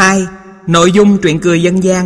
2. Nội dung truyện cười dân gian.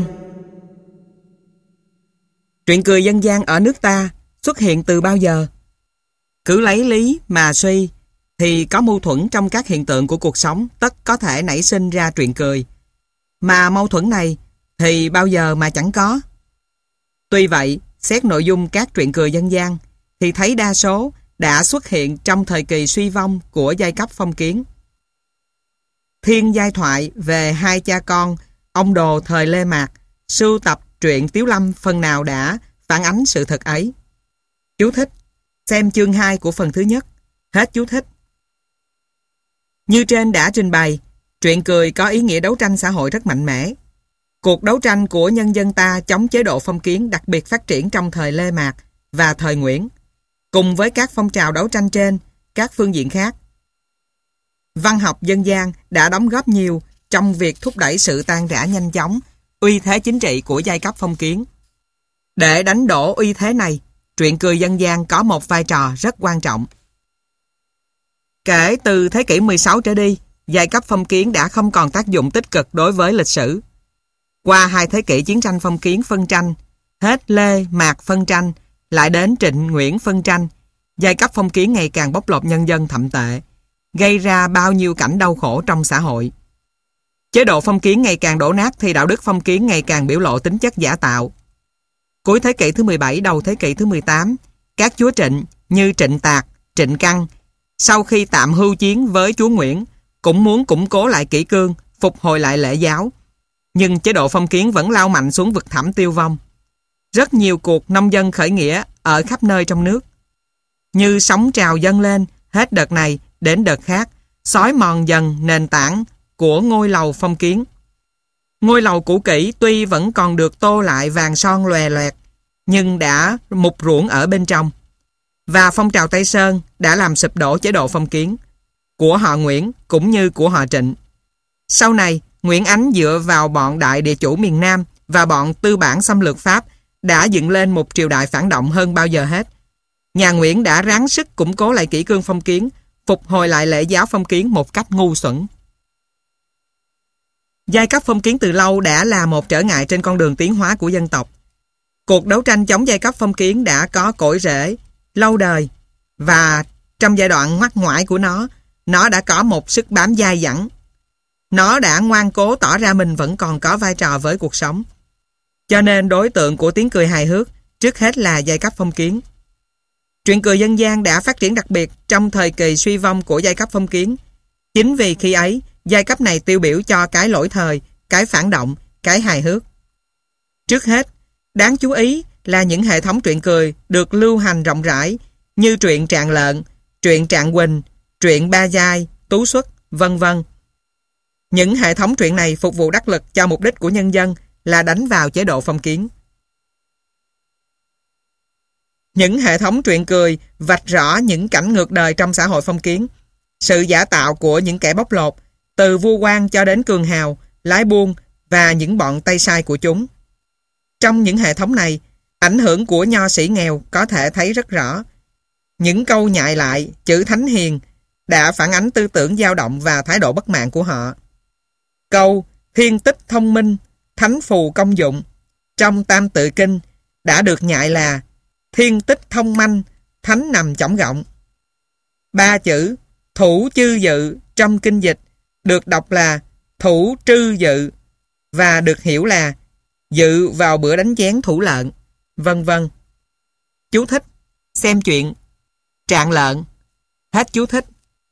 Truyện cười dân gian ở nước ta xuất hiện từ bao giờ? Cứ lấy lý mà suy thì có mâu thuẫn trong các hiện tượng của cuộc sống tất có thể nảy sinh ra truyện cười. Mà mâu thuẫn này thì bao giờ mà chẳng có. Tuy vậy, xét nội dung các truyện cười dân gian thì thấy đa số đã xuất hiện trong thời kỳ suy vong của giai cấp phong kiến. Thiên giai thoại về hai cha con ông Đồ thời Lê Mạc sưu tập truyện Tiếu Lâm phần nào đã phản ánh sự thật ấy. Chú thích: xem chương 2 của phần thứ nhất. Hết chú thích. Như trên đã trình bày, truyện cười có ý nghĩa đấu tranh xã hội rất mạnh mẽ. Cuộc đấu tranh của nhân dân ta chống chế độ phong kiến đặc biệt phát triển trong thời Lê Mạc và thời Nguyễn, cùng với các phong trào đấu tranh trên các phương diện khác. Văn học dân gian đã đóng góp nhiều trong việc thúc đẩy sự tan rã nhanh chóng uy thế chính trị của giai cấp phong kiến. Để đánh đổ uy thế này, truyện cười dân gian có một vai trò rất quan trọng. Kể từ thế kỷ 16 trở đi, giai cấp phong kiến đã không còn tác dụng tích cực đối với lịch sử. Qua 2 thế kỷ chiến tranh phong kiến phân tranh, hết Lê Mạc phân tranh, lại đến Trịnh Nguyễn phân tranh, giai cấp phong kiến ngày càng bóc lột nhân dân thậm tệ, gây ra bao nhiêu cảnh đau khổ trong xã hội. Chế độ phong kiến ngày càng đổ nát thì đạo đức phong kiến ngày càng biểu lộ tính chất giả tạo. Cuối thế kỷ thứ 17, đầu thế kỷ thứ 18, các chúa Trịnh như Trịnh Tạc, Trịnh Căn, sau khi tạm hưu chiến với chúa Nguyễn, cũng muốn củng cố lại kỷ cương, phục hồi lại lễ giáo. Nhưng chế độ phong kiến vẫn lao mạnh xuống vực thẳm tiêu vong. Rất nhiều cuộc nông dân khởi nghĩa ở khắp nơi trong nước. Như sóng trào dâng lên, hết đợt này đến đợt khác, xói mòn dần nền tảng của ngôi lầu phong kiến. Ngôi lầu cũ kỹ tuy vẫn còn được tô lại vàng son lòe loẹt, nhưng đã mục ruỗng ở bên trong. Và phong trào Tây Sơn đã làm sụp đổ chế độ phong kiến của họ Nguyễn cũng như của họ Trịnh. Sau này, Nguyễn Ánh dựa vào bọn đại địa chủ miền Nam và bọn tư bản xâm lược Pháp đã dựng lên một triều đại phản động hơn bao giờ hết. Nhà Nguyễn đã ráng sức củng cố lại kỷ cương phong kiến, phục hồi lại lễ giáo phong kiến một cách ngu xuẩn. Giai cấp phong kiến từ lâu đã là một trở ngại trên con đường tiến hóa của dân tộc. Cuộc đấu tranh chống giai cấp phong kiến đã có cội rễ lâu đời, và trong giai đoạn ngoắt ngoải của nó đã có một sức bám dai dẳng. Nó đã ngoan cố tỏ ra mình vẫn còn có vai trò với cuộc sống. Cho nên đối tượng của tiếng cười hài hước trước hết là giai cấp phong kiến. Truyện cười dân gian đã phát triển đặc biệt trong thời kỳ suy vong của giai cấp phong kiến. Chính vì khi ấy, giai cấp này tiêu biểu cho cái lỗi thời, cái phản động, cái hài hước. Trước hết, đáng chú ý là những hệ thống truyện cười được lưu hành rộng rãi như truyện Trạng Lợn, truyện Trạng Quỳnh, truyện Ba Giai, Tú Xuất, vân vân. Những hệ thống truyện này phục vụ đắc lực cho mục đích của nhân dân là đánh vào chế độ phong kiến. Những hệ thống truyện cười vạch rõ những cảnh ngược đời trong xã hội phong kiến, sự giả tạo của những kẻ bóc lột, từ vua quan cho đến cường hào, lái buôn và những bọn tay sai của chúng. Trong những hệ thống này, ảnh hưởng của nho sĩ nghèo có thể thấy rất rõ. Những câu nhại lại, chữ thánh hiền đã phản ánh tư tưởng dao động và thái độ bất mãn của họ. Câu thiên tích thông minh, thánh phù công dụng trong Tam Tự Kinh đã được nhại là thiên tích thông manh, thánh nằm chõng gọng. 3 chữ thủ chư dự trong kinh dịch được đọc là thủ trư dự và được hiểu là dự vào bữa đánh chén thủ lợn, vân vân. Chú thích: xem chuyện Trạng Lợn. Hết chú thích.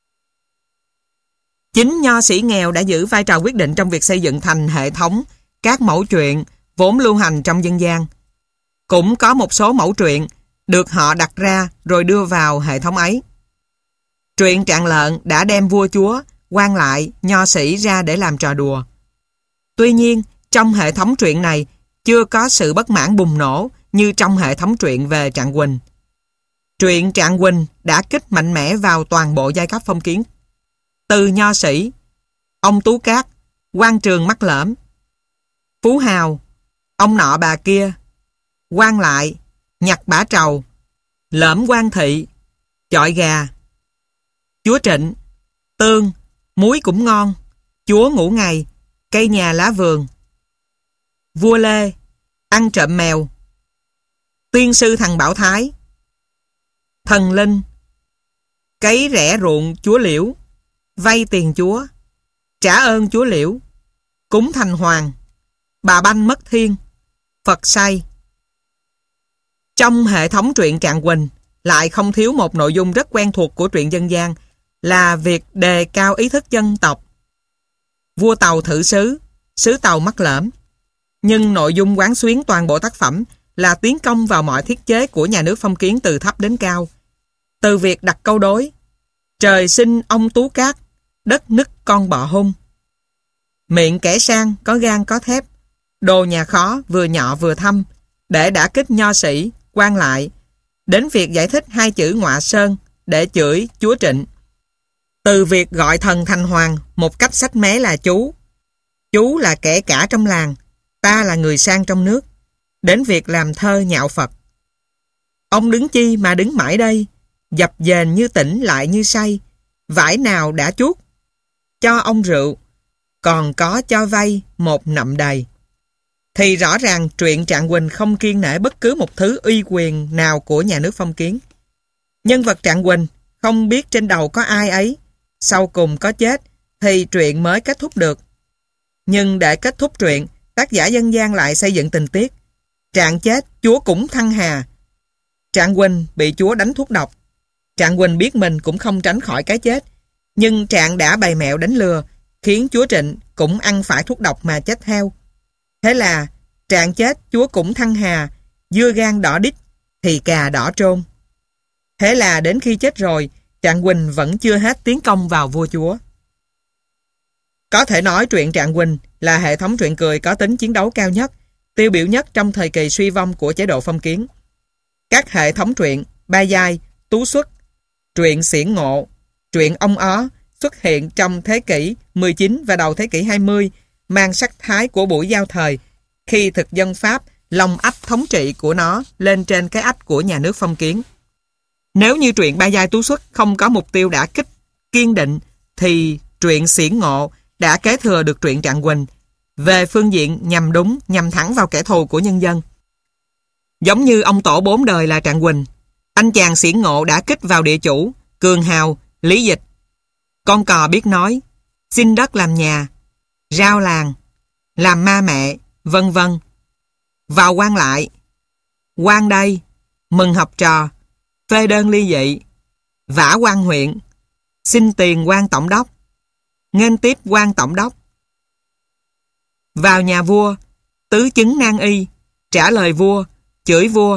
Chính nho sĩ nghèo đã giữ vai trò quyết định trong việc xây dựng thành hệ thống các mẫu truyện vốn lưu hành trong dân gian. Cũng có một số mẫu truyện được họ đặt ra rồi đưa vào hệ thống ấy. Truyện Trạng Lợn đã đem vua chúa, quan lại, nho sĩ ra để làm trò đùa. Tuy nhiên, trong hệ thống truyện này chưa có sự bất mãn bùng nổ như trong hệ thống truyện về Trạng Quỳnh. Truyện Trạng Quỳnh đã kích mạnh mẽ vào toàn bộ giai cấp phong kiến. Từ nho sĩ, ông Tú Cát, quan trường mắt lỡm, phú hào, ông nọ bà kia, quan lại, nhặt bả trầu, lỡm quan thị, chọi gà, chúa Trịnh, tương, muối cũng ngon, chúa ngủ ngày, Cây nhà lá vườn, vua Lê, ăn trộm mèo, tiên sư thằng Bảo Thái, thần linh, cấy rẽ ruộng chúa Liễu, vay tiền chúa, trả ơn chúa Liễu, cúng thành hoàng, bà Banh mất thiên, Phật say. Trong hệ thống truyện Trạng Quỳnh lại không thiếu một nội dung rất quen thuộc của truyện dân gian là việc đề cao ý thức dân tộc. Vua Tàu thử sứ, sứ Tàu mắc lỡm. Nhưng nội dung quán xuyến toàn bộ tác phẩm là tiến công vào mọi thiết chế của nhà nước phong kiến từ thấp đến cao. Từ việc đặt câu đối trời sinh ông tú cát, đất nứt con bọ hung. Miệng kẻ sang có gan có thép, đồ nhà khó vừa nhọ vừa thâm, để đả kích nho sĩ, quan lại, đến việc giải thích hai chữ ngọa sơn để chửi chúa Trịnh. Từ việc gọi thần thành hoàng một cách sách mé là chú là kẻ cả trong làng, ta là người sang trong nước, đến việc làm thơ nhạo Phật. Ông đứng chi mà đứng mãi đây, dập dềnh như tỉnh lại như say, vải nào đã chuốt, cho ông rượu, còn có cho vay một nậm đầy. Thì rõ ràng truyện Trạng Quỳnh không kiêng nể bất cứ một thứ uy quyền nào của nhà nước phong kiến. Nhân vật Trạng Quỳnh không biết trên đầu có ai ấy, sau cùng có chết thì truyện mới kết thúc được. Nhưng để kết thúc truyện, tác giả dân gian lại xây dựng tình tiết. Trạng chết, chúa cũng thăng hà. Trạng Quỳnh bị chúa đánh thuốc độc. Trạng Quỳnh biết mình cũng không tránh khỏi cái chết, nhưng Trạng đã bày mẹo đánh lừa, khiến chúa Trịnh cũng ăn phải thuốc độc mà chết theo. Thế là Trạng chết, chúa cũng thăng hà, dưa gan đỏ đít thì cà đỏ trôn. Thế là đến khi chết rồi, Trạng Quỳnh vẫn chưa hết tiến công vào vua chúa. Có thể nói truyện Trạng Quỳnh là hệ thống truyện cười có tính chiến đấu cao nhất, tiêu biểu nhất trong thời kỳ suy vong của chế độ phong kiến. Các hệ thống truyện Ba Giai, Tú Xuất, truyện Xiển Ngộ, truyện Ông Ó xuất hiện trong thế kỷ 19 và đầu thế kỷ 20, mang sắc thái của buổi giao thời, khi thực dân Pháp lồng ách thống trị của nó lên trên cái ách của nhà nước phong kiến. Nếu như truyện Ba Giai Tú Xuất không có mục tiêu đả kích kiên định, thì truyện Xiển Ngộ đã kế thừa được truyện Trạng Quỳnh về phương diện nhằm đúng, nhằm thẳng vào kẻ thù của nhân dân. Giống như ông tổ 4 đời là Trạng Quỳnh, anh chàng Xiển Ngộ đã kích vào địa chủ, cường hào, lý dịch. Con cò biết nói, xin đất làm nhà, rao làng, làm ma mẹ, vân vân. Vào quan lại, quan đây, mừng học trò, phê đơn ly dị, vả quan huyện, xin tiền quan tổng đốc, nghênh tiếp quan tổng đốc. Vào nhà vua, tứ chứng nan y, trả lời vua, chửi vua.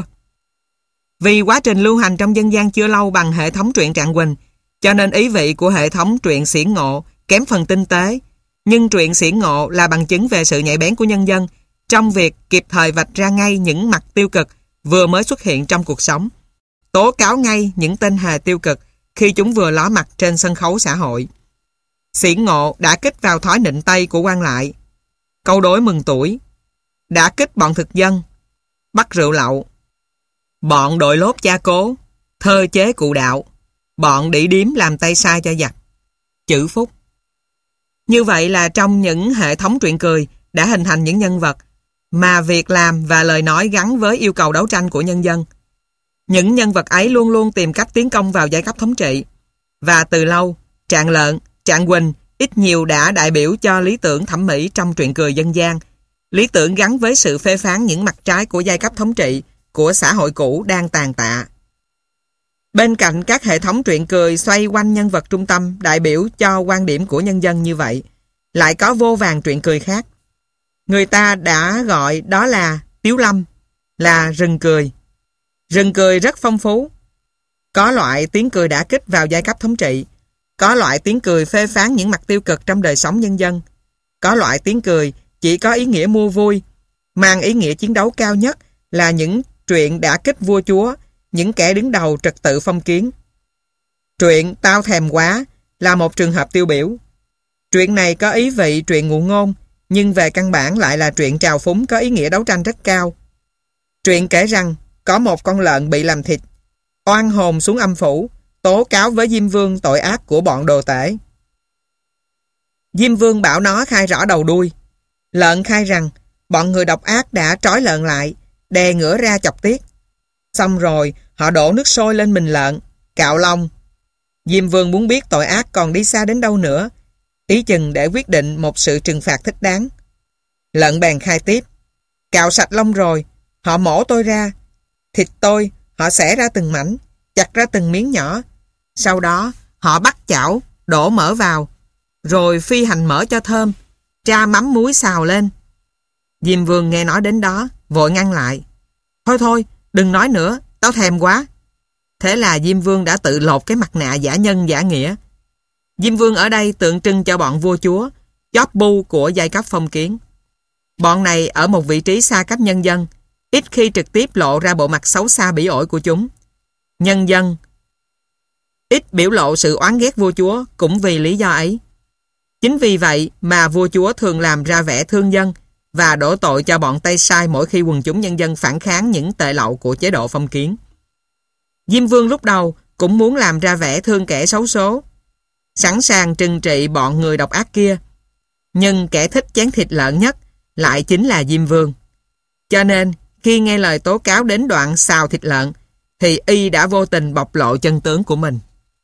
Vì quá trình lưu hành trong dân gian chưa lâu bằng hệ thống truyện Trạng Quỳnh, cho nên ý vị của hệ thống truyện Xiển Ngộ kém phần tinh tế. Nhưng truyện Xiển Ngộ là bằng chứng về sự nhạy bén của nhân dân trong việc kịp thời vạch ra ngay những mặt tiêu cực vừa mới xuất hiện trong cuộc sống, tố cáo ngay những tên hề tiêu cực khi chúng vừa ló mặt trên sân khấu xã hội. Xiển Ngộ đã kích vào thói nịnh Tây của quan lại, câu đối mừng tuổi, đã kích bọn thực dân, bắt rượu lậu, bọn đội lốt cha cố, thơ chế cụ đạo, bọn đĩ điếm làm tay sai cho giặc, chữ phúc. Như vậy là trong những hệ thống truyện cười đã hình thành những nhân vật mà việc làm và lời nói gắn với yêu cầu đấu tranh của nhân dân. Những nhân vật ấy luôn luôn tìm cách tiến công vào giai cấp thống trị, và từ lâu, Trạng Lợn, Trạng Quỳnh ít nhiều đã đại biểu cho lý tưởng thẩm mỹ trong truyện cười dân gian, lý tưởng gắn với sự phê phán những mặt trái của giai cấp thống trị, của xã hội cũ đang tàn tạ. Bên cạnh các hệ thống truyện cười xoay quanh nhân vật trung tâm đại biểu cho quan điểm của nhân dân như vậy, lại có vô vàn truyện cười khác. Người ta đã gọi đó là tiếu lâm, là rừng cười. Rừng cười rất phong phú. Có loại tiếng cười đả kích vào giai cấp thống trị, có loại tiếng cười phê phán những mặt tiêu cực trong đời sống nhân dân, có loại tiếng cười chỉ có ý nghĩa mua vui, mang ý nghĩa chiến đấu cao nhất là những truyện đả kích vua chúa, những kẻ đứng đầu trật tự phong kiến. Truyện Tao Thèm Quá là một trường hợp tiêu biểu. Truyện này có ý vị truyện ngụ ngôn, nhưng về căn bản lại là truyện trào phúng có ý nghĩa đấu tranh rất cao. Truyện kể rằng có một con lợn bị làm thịt, oan hồn xuống âm phủ, tố cáo với Diêm Vương tội ác của bọn đồ tể. Diêm Vương bảo nó khai rõ đầu đuôi, Lợn khai rằng bọn người độc ác đã trói lợn lại, đè ngửa ra chọc tiết. Xong rồi họ đổ nước sôi lên mình lợn, cạo lông. Diêm Vương muốn biết tội ác còn đi xa đến đâu nữa, ý chừng để quyết định một sự trừng phạt thích đáng. Lợn bèn khai tiếp: cạo sạch lông rồi, họ mổ tôi ra. Thịt tôi họ xẻ ra từng mảnh, chặt ra từng miếng nhỏ. Sau đó họ bắt chảo, đổ mỡ vào, rồi phi hành mỡ cho thơm, tra mắm muối xào lên. Diêm Vương nghe nói đến đó, vội ngăn lại: Thôi thôi, đừng nói nữa, tao thèm quá. Thế là Diêm Vương đã tự lột cái mặt nạ giả nhân giả nghĩa. Diêm Vương ở đây tượng trưng cho bọn vua chúa, chóp bu của giai cấp phong kiến. Bọn này ở một vị trí xa cách nhân dân, ít khi trực tiếp lộ ra bộ mặt xấu xa bỉ ổi của chúng. Nhân dân ít biểu lộ sự oán ghét vua chúa cũng vì lý do ấy. Chính vì vậy mà vua chúa thường làm ra vẻ thương dân và đổ tội cho bọn Tây Sai mỗi khi quần chúng nhân dân phản kháng những tệ lậu của chế độ phong kiến. Diêm Vương lúc đầu cũng muốn làm ra vẻ thương kẻ xấu số, sẵn sàng trừng trị bọn người độc ác kia. Nhưng kẻ thích chén thịt lợn nhất lại chính là Diêm Vương. Cho nên khi nghe lời tố cáo đến đoạn xào thịt lợn thì y đã vô tình bộc lộ chân tướng của mình.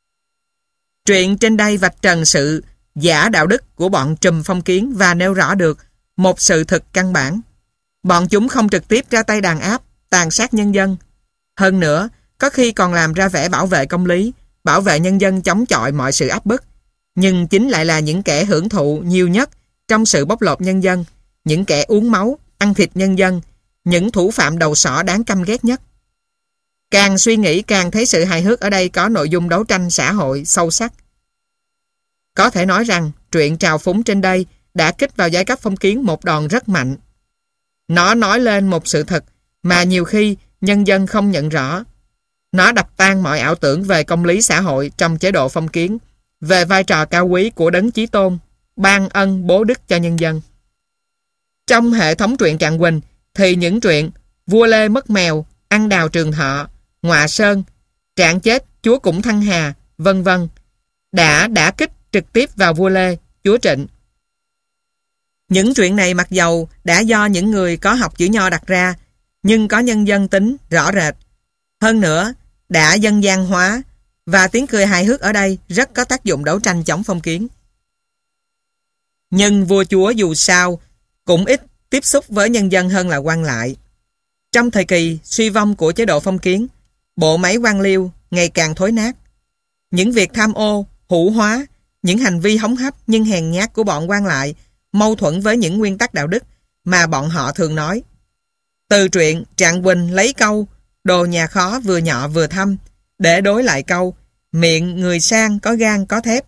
Truyện trên đây vạch trần sự giả đạo đức của bọn trùm phong kiến và nêu rõ được một sự thực căn bản. Bọn chúng không trực tiếp ra tay đàn áp, tàn sát nhân dân. Hơn nữa, có khi còn làm ra vẻ bảo vệ công lý, bảo vệ nhân dân chống chọi mọi sự áp bức. Nhưng chính lại là những kẻ hưởng thụ nhiều nhất trong sự bóc lột nhân dân, những kẻ uống máu, ăn thịt nhân dân, những thủ phạm đầu sỏ đáng căm ghét nhất. Càng suy nghĩ càng thấy sự hài hước ở đây có nội dung đấu tranh xã hội sâu sắc. Có thể nói rằng truyện trào phúng trên đây đã kích vào giai cấp phong kiến một đòn rất mạnh. Nó nói lên một sự thật mà nhiều khi nhân dân không nhận rõ. Nó đập tan mọi ảo tưởng về công lý xã hội trong chế độ phong kiến, về vai trò cao quý của Đấng Chí Tôn, ban ân bố đức cho nhân dân. Trong hệ thống truyện Trạng Quỳnh thì những truyện Vua Lê mất mèo, Ăn đào Trường Thọ, Ngọa Sơn, Trạng chết Chúa Cũng Thăng Hà, vân vân đã kích trực tiếp vào vua Lê, chúa Trịnh. Những truyện này mặc dầu đã do những người có học chữ nho đặt ra, nhưng có nhân dân tính rõ rệt. Hơn nữa, đã dân gian hóa, và tiếng cười hài hước ở đây rất có tác dụng đấu tranh chống phong kiến. Nhưng vua chúa dù sao cũng ít tiếp xúc với nhân dân hơn là quan lại. Trong thời kỳ suy vong của chế độ phong kiến, bộ máy quan liêu ngày càng thối nát. Những việc tham ô, hủ hóa, những hành vi hống hách nhưng hèn nhát của bọn quan lại mâu thuẫn với những nguyên tắc đạo đức mà bọn họ thường nói. Từ truyện Trạng Quỳnh lấy câu đồ nhà khó vừa nhọ vừa thâm để đối lại câu miệng người sang có gan có thép,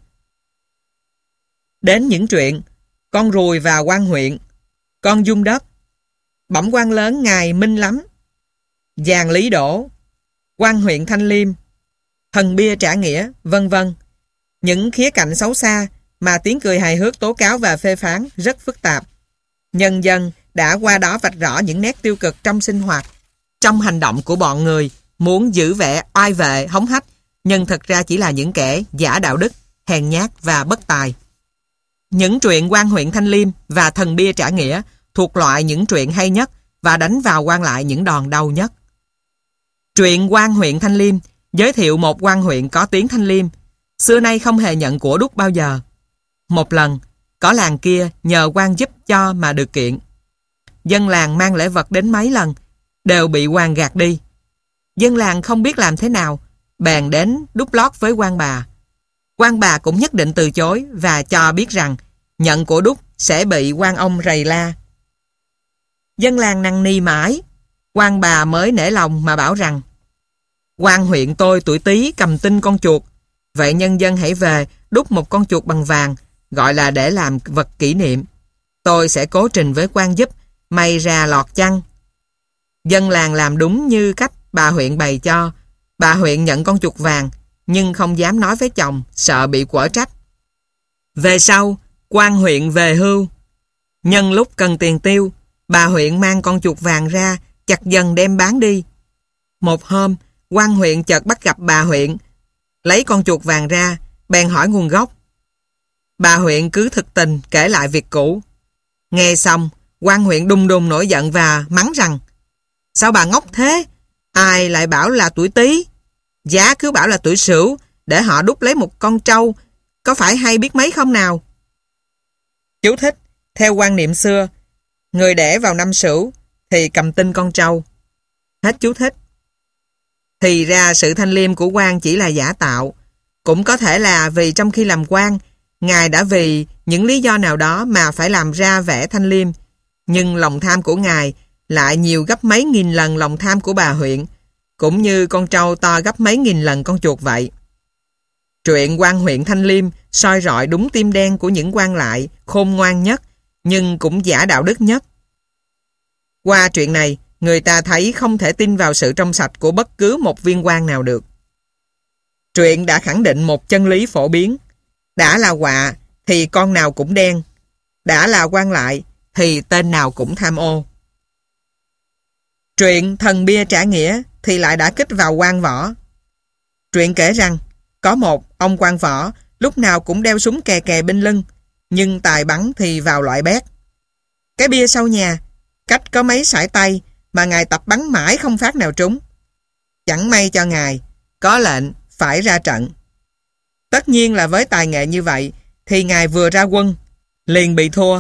đến những chuyện con ruồi và quan huyện, con dung đất, bẩm quan lớn ngài minh lắm, giàng lý đổ, quan huyện Thanh Liêm, thần bia trả nghĩa, vân vân. Những khía cạnh xấu xa mà tiếng cười hài hước tố cáo và phê phán rất phức tạp. Nhân dân đã qua đó vạch rõ những nét tiêu cực trong sinh hoạt, trong hành động của bọn người muốn giữ vẻ oai vệ, hống hách, nhưng thật ra chỉ là những kẻ giả đạo đức, hèn nhát và bất tài. Những truyện quan huyện Thanh Liêm và thần bia trả nghĩa thuộc loại những truyện hay nhất và đánh vào quan lại những đòn đau nhất. Truyện quan huyện Thanh Liêm giới thiệu một quan huyện có tiếng Thanh Liêm, xưa nay không hề nhận của đúc bao giờ. Một lần, có làng kia nhờ quan giúp cho mà được kiện. Dân làng mang lễ vật đến mấy lần, đều bị quan gạt đi. Dân làng không biết làm thế nào, bèn đến đúc lót với quan bà. Quan bà cũng nhất định từ chối và cho biết rằng nhận của đúc sẽ bị quan ông rầy la. Dân làng năn nỉ mãi, quan bà mới nể lòng mà bảo rằng quan huyện tôi tuổi Tý cầm tinh con chuột, vậy nhân dân hãy về đúc một con chuột bằng vàng, gọi là để làm vật kỷ niệm. Tôi sẽ cố trình với quan giúp, may ra lọt chăng. Dân làng làm đúng như cách bà huyện bày cho. Bà huyện nhận con chuột vàng, nhưng không dám nói với chồng, sợ bị quở trách. Về sau, quan huyện về hưu. Nhân lúc cần tiền tiêu, bà huyện mang con chuột vàng ra, chặt dần đem bán đi. Một hôm, quan huyện chợt bắt gặp bà huyện, lấy con chuột vàng ra, bèn hỏi nguồn gốc. Bà huyện cứ thực tình kể lại việc cũ. Nghe xong, quan huyện đùng đùng nổi giận và mắng rằng: sao bà ngốc thế? Ai lại bảo là tuổi Tý? Giá cứ bảo là tuổi Sửu để họ đúc lấy một con trâu, có phải hay biết mấy không nào? Chú thích: theo quan niệm xưa, người đẻ vào năm Sửu thì cầm tinh con trâu. Hết chú thích. Thì ra sự thanh liêm của quan chỉ là giả tạo. Cũng có thể là vì trong khi làm quan, ngài đã vì những lý do nào đó mà phải làm ra vẻ thanh liêm, nhưng lòng tham của ngài lại nhiều gấp mấy nghìn lần lòng tham của bà huyện, cũng như con trâu to gấp mấy nghìn lần con chuột vậy. Truyện quan huyện thanh liêm soi rọi đúng tim đen của những quan lại khôn ngoan nhất, nhưng cũng giả đạo đức nhất. Qua chuyện này, người ta thấy không thể tin vào sự trong sạch của bất cứ một viên quan nào được. Truyện đã khẳng định một chân lý phổ biến: đã là quạ thì con nào cũng đen, đã là quan lại thì tên nào cũng tham ô. Truyện thần bia trả nghĩa thì lại đã kích vào quan võ. Truyện kể rằng có một ông quan võ lúc nào cũng đeo súng kè kè bên lưng, nhưng tài bắn thì vào loại bét. Cái bia sau nhà, cách có mấy sải tay mà ngài tập bắn mãi không phát nào trúng. Chẳng may cho ngài có lệnh phải ra trận. Tất nhiên là với tài nghệ như vậy thì ngài vừa ra quân liền bị thua.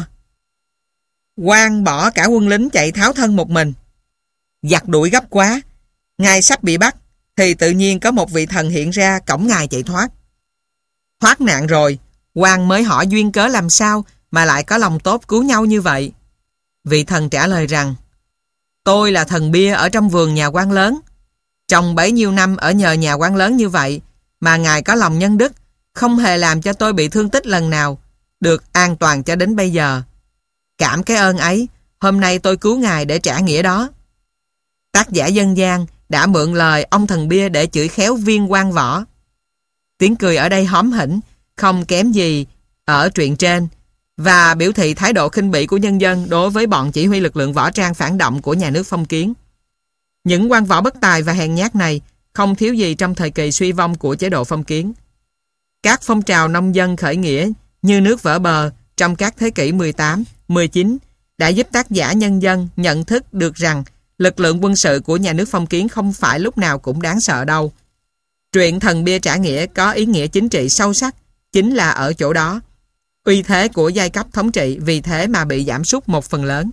Quan bỏ cả quân lính chạy tháo thân một mình. Giặc đuổi gấp quá, ngài sắp bị bắt thì tự nhiên có một vị thần hiện ra cõng ngài chạy thoát. Thoát nạn rồi, quan mới hỏi duyên cớ làm sao mà lại có lòng tốt cứu nhau như vậy. Vị thần trả lời rằng: tôi là thần bia ở trong vườn nhà quan lớn. Trong bấy nhiêu năm ở nhờ nhà quan lớn như vậy mà ngài có lòng nhân đức, không hề làm cho tôi bị thương tích lần nào, được an toàn cho đến bây giờ. Cảm cái ơn ấy, hôm nay tôi cứu ngài để trả nghĩa đó. Tác giả dân gian đã mượn lời ông thần bia để chửi khéo viên quan võ. Tiếng cười ở đây hóm hỉnh, không kém gì ở truyện trên, và biểu thị thái độ khinh bỉ của nhân dân đối với bọn chỉ huy lực lượng võ trang phản động của nhà nước phong kiến. Những quan võ bất tài và hèn nhát này không thiếu gì trong thời kỳ suy vong của chế độ phong kiến. Các phong trào nông dân khởi nghĩa như nước vỡ bờ trong các thế kỷ 18, 19 đã giúp tác giả nhân dân nhận thức được rằng lực lượng quân sự của nhà nước phong kiến không phải lúc nào cũng đáng sợ đâu. Truyện thần bia trả nghĩa có ý nghĩa chính trị sâu sắc chính là ở chỗ đó. Uy thế của giai cấp thống trị vì thế mà bị giảm sút một phần lớn.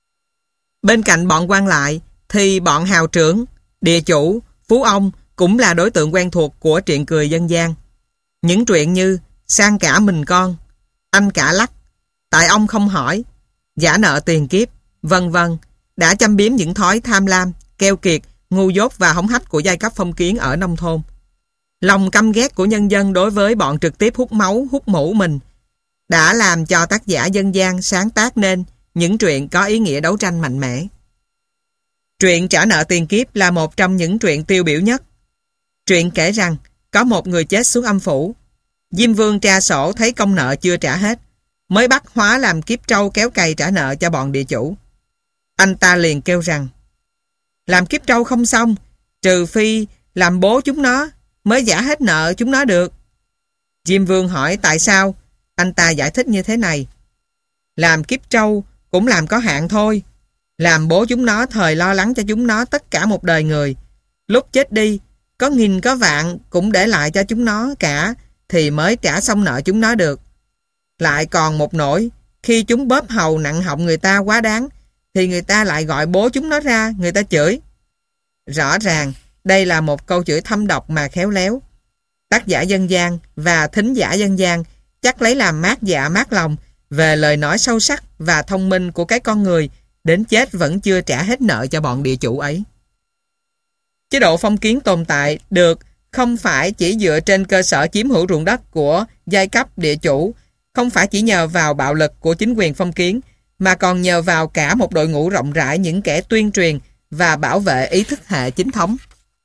Bên cạnh bọn quan lại thì bọn hào trưởng, địa chủ, phú ông cũng là đối tượng quen thuộc của truyện cười dân gian. Những truyện như Sang cả mình con, Anh cả lắc, Tại ông không hỏi, Giả nợ tiền kiếp, vân vân đã châm biếm những thói tham lam, keo kiệt, ngu dốt và hống hách của giai cấp phong kiến ở nông thôn. Lòng căm ghét của nhân dân đối với bọn trực tiếp hút máu, hút mũ mình đã làm cho tác giả dân gian sáng tác nên những truyện có ý nghĩa đấu tranh mạnh mẽ. Truyện Trả nợ tiền kiếp là một trong những truyện tiêu biểu nhất. Truyện kể rằng có một người chết xuống âm phủ. Diêm Vương tra sổ thấy công nợ chưa trả hết, mới bắt hóa làm kiếp trâu kéo cày trả nợ cho bọn địa chủ. Anh ta liền kêu rằng làm kiếp trâu không xong, trừ phi làm bố chúng nó mới trả hết nợ chúng nó được. Diêm Vương hỏi tại sao, anh ta giải thích như thế này: làm kiếp trâu cũng làm có hạn thôi. Làm bố chúng nó thời lo lắng cho chúng nó tất cả một đời người, lúc chết đi có nghìn có vạn cũng để lại cho chúng nó cả thì mới trả xong nợ chúng nó được. Lại còn một nỗi, khi chúng bóp hầu nặng họng người ta quá đáng thì người ta lại gọi bố chúng nó ra, người ta chửi. Rõ ràng đây là một câu chửi thâm độc mà khéo léo. Tác giả dân gian và thính giả dân gian chắc lấy làm mát dạ mát lòng về lời nói sâu sắc và thông minh của cái con người đến chết vẫn chưa trả hết nợ cho bọn địa chủ ấy. Chế độ phong kiến tồn tại được không phải chỉ dựa trên cơ sở chiếm hữu ruộng đất của giai cấp địa chủ, không phải chỉ nhờ vào bạo lực của chính quyền phong kiến, mà còn nhờ vào cả một đội ngũ rộng rãi những kẻ tuyên truyền và bảo vệ ý thức hệ chính thống.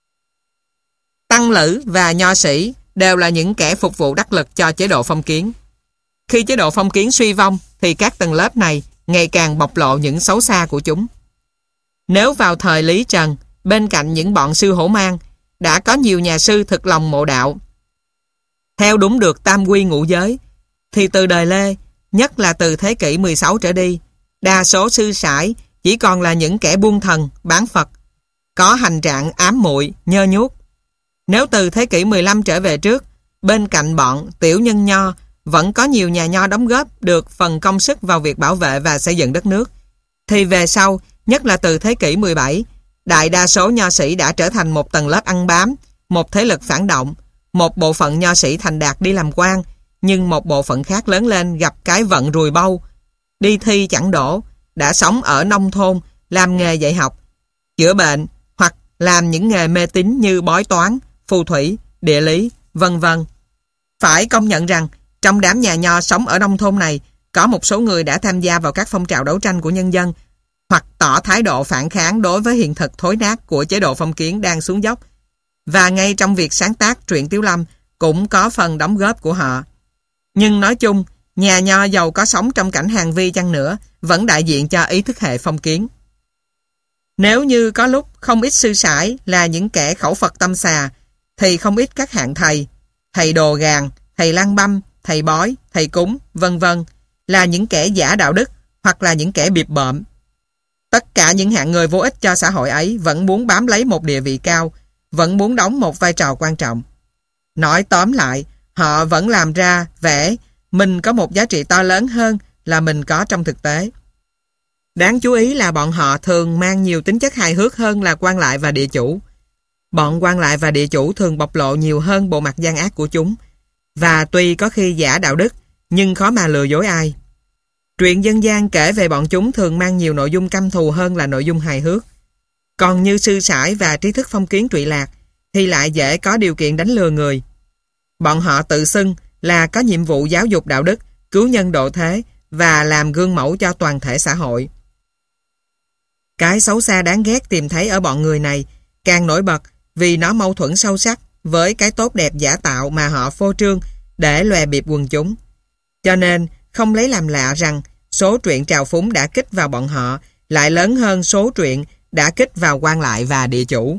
Tăng lữ và nho sĩ đều là những kẻ phục vụ đắc lực cho chế độ phong kiến. Khi chế độ phong kiến suy vong thì các tầng lớp này ngày càng bộc lộ những xấu xa của chúng. Nếu vào thời Lý Trần, bên cạnh những bọn sư hổ mang, đã có nhiều nhà sư thực lòng mộ đạo, theo đúng được tam quy ngũ giới, thì từ đời Lê, nhất là từ thế kỷ 16 trở đi, Đa số sư sãi chỉ còn là những kẻ buôn thần, bán Phật, có hành trạng ám muội, nhơ nhuốc. Nếu từ thế kỷ 15 trở về trước, bên cạnh bọn tiểu nhân nho, vẫn có nhiều nhà nho đóng góp được phần công sức vào việc bảo vệ và xây dựng đất nước, thì về sau, nhất là từ thế kỷ 17, đại đa số nho sĩ đã trở thành một tầng lớp ăn bám, một thế lực phản động. Một bộ phận nho sĩ thành đạt đi làm quan, nhưng một bộ phận khác lớn lên gặp cái vận rùi bâu, đi thi chẳng đỗ, đã sống ở nông thôn, làm nghề dạy học, chữa bệnh hoặc làm những nghề mê tín như bói toán, phù thủy, địa lý, vân vân. Phải công nhận rằng, trong đám nhà nho sống ở nông thôn này, có một số người đã tham gia vào các phong trào đấu tranh của nhân dân, hoặc tỏ thái độ phản kháng đối với hiện thực thối nát của chế độ phong kiến đang xuống dốc. Và ngay trong việc sáng tác truyện Tiếu Lâm cũng có phần đóng góp của họ. Nhưng nói chung, nhà nho giàu có sống trong cảnh hàng vi chăng nữa, vẫn đại diện cho ý thức hệ phong kiến. Nếu như có lúc không ít sư sãi là những kẻ khẩu Phật tâm xà, thì không ít các hạng thầy, thầy đồ gàn, thầy lang băm, thầy bói, thầy cúng, vân vân, là những kẻ giả đạo đức hoặc là những kẻ bịp bợm. Tất cả những hạng người vô ích cho xã hội ấy vẫn muốn bám lấy một địa vị cao, vẫn muốn đóng một vai trò quan trọng. Nói tóm lại, họ vẫn làm ra vẻ mình có một giá trị to lớn hơn là mình có trong thực tế. Đáng chú ý là bọn họ thường mang nhiều tính chất hài hước hơn là quan lại và địa chủ. Bọn quan lại và địa chủ thường bộc lộ nhiều hơn bộ mặt gian ác của chúng, và tuy có khi giả đạo đức, nhưng khó mà lừa dối ai. Truyện dân gian kể về bọn chúng thường mang nhiều nội dung căm thù hơn là nội dung hài hước. Còn như sư sãi và trí thức phong kiến trụy lạc thì lại dễ có điều kiện đánh lừa người. Bọn họ tự xưng là có nhiệm vụ giáo dục đạo đức, cứu nhân độ thế và làm gương mẫu cho toàn thể xã hội. Cái xấu xa đáng ghét tìm thấy ở bọn người này càng nổi bật vì nó mâu thuẫn sâu sắc với cái tốt đẹp giả tạo mà họ phô trương để lòe bịp quần chúng. Cho nên không lấy làm lạ rằng số truyện trào phúng đã kích vào bọn họ lại lớn hơn số truyện đã kích vào quan lại và địa chủ.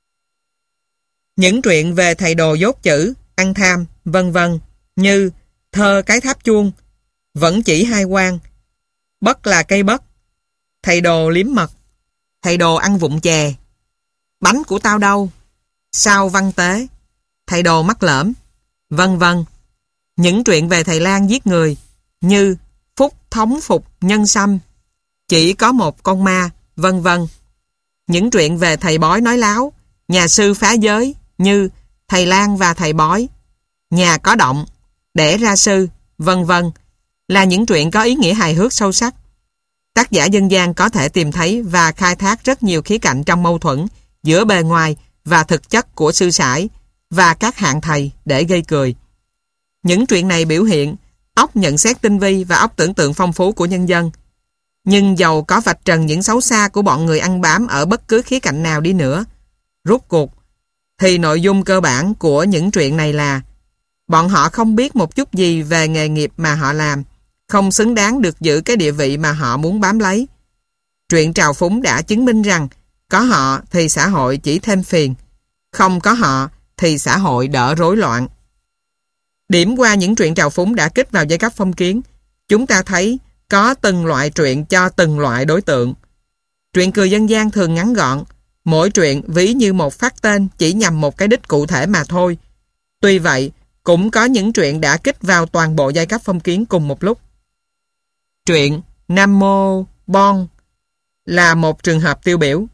Những truyện về thầy đồ dốt chữ, ăn tham, vân vân, như thơ Cái Tháp Chuông, Vẫn Chỉ Hai Quan, Bất Là Cây Bất, Thầy đồ liếm mật, Thầy đồ ăn vụng chè, Bánh của tao đâu, Sao văn tế, Thầy đồ mắc lỡm, vân vân. Những truyện về thầy lang giết người như Phúc Thống Phục Nhân Sâm, Chỉ Có Một Con Ma, vân vân. Những truyện về thầy bói nói láo, nhà sư phá giới như Thầy lang và thầy bói, Nhà có động, Đẻ ra sư, vân vân, là những truyện có ý nghĩa hài hước sâu sắc. Tác giả dân gian có thể tìm thấy và khai thác rất nhiều khía cạnh trong mâu thuẫn giữa bề ngoài và thực chất của sư sãi và các hạng thầy để gây cười. Những truyện này biểu hiện óc nhận xét tinh vi và óc tưởng tượng phong phú của nhân dân. Nhưng dầu có vạch trần những xấu xa của bọn người ăn bám ở bất cứ khía cạnh nào đi nữa, rốt cuộc thì nội dung cơ bản của những truyện này là bọn họ không biết một chút gì về nghề nghiệp mà họ làm, không xứng đáng được giữ cái địa vị mà họ muốn bám lấy. Truyện trào phúng đã chứng minh rằng có họ thì xã hội chỉ thêm phiền, không có họ thì xã hội đỡ rối loạn. Điểm qua những truyện trào phúng đã kích vào giai cấp phong kiến, chúng ta thấy có từng loại truyện cho từng loại đối tượng. Truyện cười dân gian thường ngắn gọn, mỗi truyện ví như một phát tên chỉ nhằm một cái đích cụ thể mà thôi. Tuy vậy, cũng có những truyện đã kích vào toàn bộ giai cấp phong kiến cùng một lúc. Truyện Nam Mô Bon là một trường hợp tiêu biểu.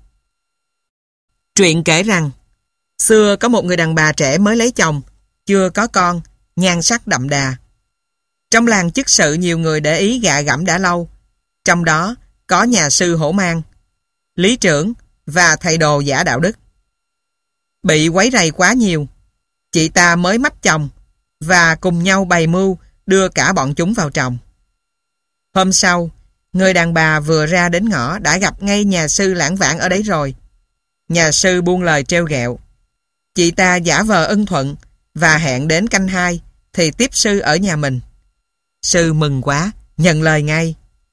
Truyện kể rằng, xưa có một người đàn bà trẻ mới lấy chồng, chưa có con, nhan sắc đậm đà. Trong làng chức sự nhiều người để ý gạ gẫm đã lâu, trong đó có nhà sư Hổ Mang, lý trưởng và thầy đồ giả đạo đức. Bị quấy rầy quá nhiều, chị ta mới mách chồng và cùng nhau bày mưu đưa cả bọn chúng vào chồng. Hôm sau, người đàn bà vừa ra đến ngõ đã gặp ngay nhà sư lãng vãng ở đấy rồi. Nhà sư buông lời trêu ghẹo. Chị ta giả vờ ưng thuận và hẹn đến canh 2 thì tiếp sư ở nhà mình. Sư mừng quá, nhận lời ngay.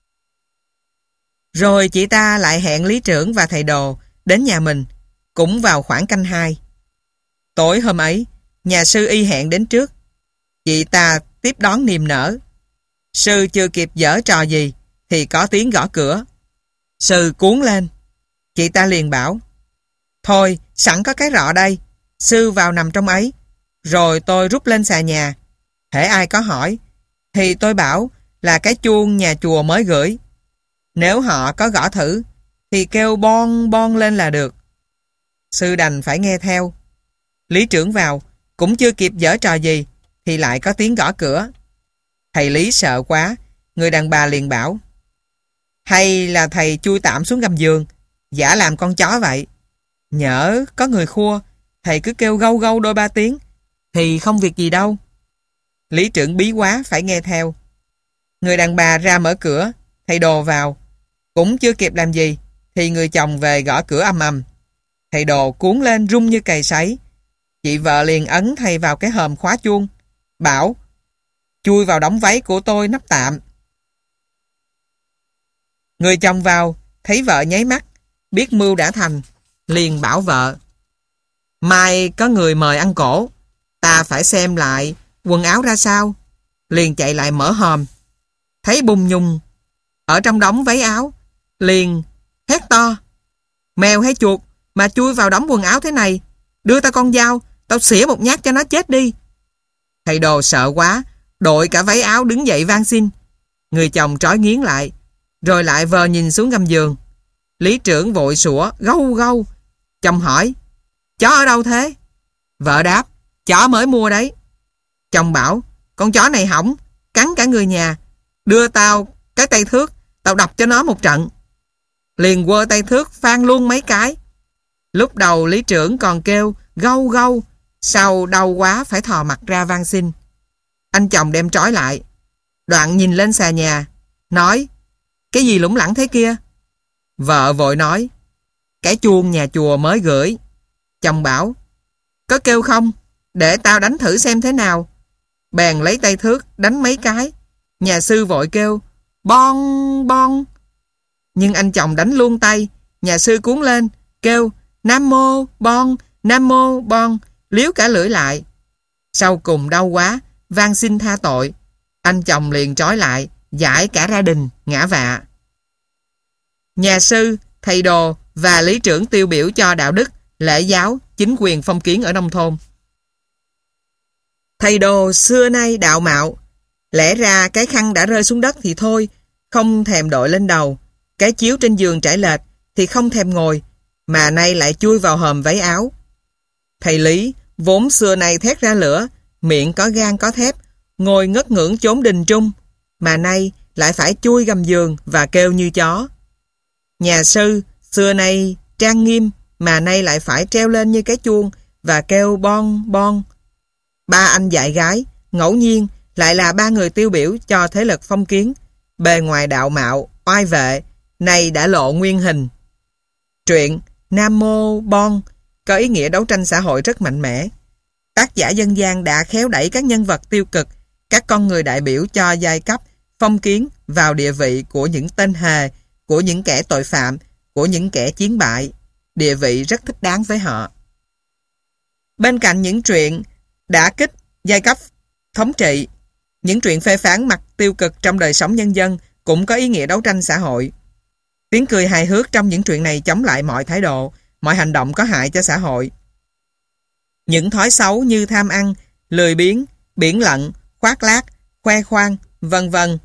Rồi chị ta lại hẹn lý trưởng và thầy đồ đến nhà mình, cũng vào khoảng canh 2. Tối hôm ấy, nhà sư y hẹn đến trước. Chị ta tiếp đón niềm nở. Sư chưa kịp giở trò gì thì có tiếng gõ cửa. Sư cuống lên. Chị ta liền bảo, thôi, sẵn có cái rọ đây, sư vào nằm trong ấy, rồi tôi rút lên xà nhà. Hễ ai có hỏi, thì tôi bảo là cái chuông nhà chùa mới gửi. Nếu họ có gõ thử, thì kêu bon bon lên là được. Sư đành phải nghe theo. Lý trưởng vào, cũng chưa kịp giở trò gì, thì lại có tiếng gõ cửa. Thầy Lý sợ quá, người đàn bà liền bảo, hay là thầy chui tạm xuống gầm giường, giả làm con chó vậy. Nhỡ có người khua, thầy cứ kêu gâu gâu đôi ba tiếng, thì không việc gì đâu. Lý trưởng bí quá phải nghe theo. Người đàn bà ra mở cửa, thầy Đồ vào. Cũng chưa kịp làm gì, thì người chồng về gõ cửa ầm ầm. Thầy Đồ cuống lên rung như cày sấy. Chị vợ liền ấn thầy vào cái hòm khóa chuông, bảo, chui vào đóng váy của tôi nắp tạm. Người chồng vào, thấy vợ nháy mắt, biết mưu đã thành, liền bảo vợ, mai có người mời ăn cỗ, ta phải xem lại quần áo ra sao. Liền chạy lại mở hòm, thấy bung nhung ở trong đống váy áo, liền hét to, mèo hay chuột mà chui vào đống quần áo thế này, đưa ta con dao, tao xỉa một nhát cho nó chết đi. Thầy Đồ sợ quá, đội cả váy áo đứng dậy van xin. Người chồng trói nghiến lại, rồi lại vờ nhìn xuống gầm giường. Lý trưởng vội sủa gâu gâu. Chồng hỏi, chó ở đâu thế? Vợ đáp, chó mới mua đấy. Chồng bảo, con chó này hỏng, cắn cả người nhà, đưa tao cái tay thước, tao đập cho nó một trận. Liền quơ tay thước phang luôn mấy cái. Lúc đầu lý trưởng còn kêu gâu gâu, sau đau quá phải thò mặt ra van xin. Anh chồng đem trói lại, đoạn nhìn lên xà nhà, nói, cái gì lủng lẳng thế kia? Vợ vội nói, cái chuông nhà chùa mới gửi. Chồng bảo, có kêu không? Để tao đánh thử xem thế nào. Bèn lấy tay thước đánh mấy cái. Nhà sư vội kêu, bon bon. Nhưng anh chồng đánh luôn tay. Nhà sư cuống lên, kêu, nam mô bon, nam mô bon, liếu cả lưỡi lại. Sau cùng đau quá, van xin tha tội. Anh chồng liền trói lại, giải cả gia đình, ngã vạ. Nhà sư, thầy Đồ và lý trưởng tiêu biểu cho đạo đức, lễ giáo, chính quyền phong kiến ở nông thôn. Thầy Đồ xưa nay đạo mạo, lẽ ra cái khăn đã rơi xuống đất thì thôi, không thèm đội lên đầu, cái chiếu trên giường trải lệch thì không thèm ngồi, mà nay lại chui vào hòm váy áo. Thầy Lý vốn xưa nay thét ra lửa, miệng có gan có thép, ngồi ngất ngưỡng chốn đình trung, mà nay lại phải chui gầm giường và kêu như chó. Nhà sư xưa nay trang nghiêm, mà nay lại phải treo lên như cái chuông và kêu bon bon. Ba anh dạy gái ngẫu nhiên lại là ba người tiêu biểu cho thế lực phong kiến, bề ngoài đạo mạo oai vệ, nay đã lộ nguyên hình. Truyện Nam Mô Bon có ý nghĩa đấu tranh xã hội rất mạnh mẽ. Tác giả dân gian đã khéo đẩy các nhân vật tiêu cực, các con người đại biểu cho giai cấp phong kiến vào địa vị của những tên hề, của những kẻ tội phạm, của những kẻ chiến bại, địa vị rất thích đáng với họ. Bên cạnh những truyện đả kích giai cấp thống trị, những truyện phê phán mặt tiêu cực trong đời sống nhân dân cũng có ý nghĩa đấu tranh xã hội. Tiếng cười hài hước trong những truyện này chống lại mọi thái độ, mọi hành động có hại cho xã hội. Những thói xấu như tham ăn, lười biếng, biển lận, khoác lác, khoe khoang, vân vân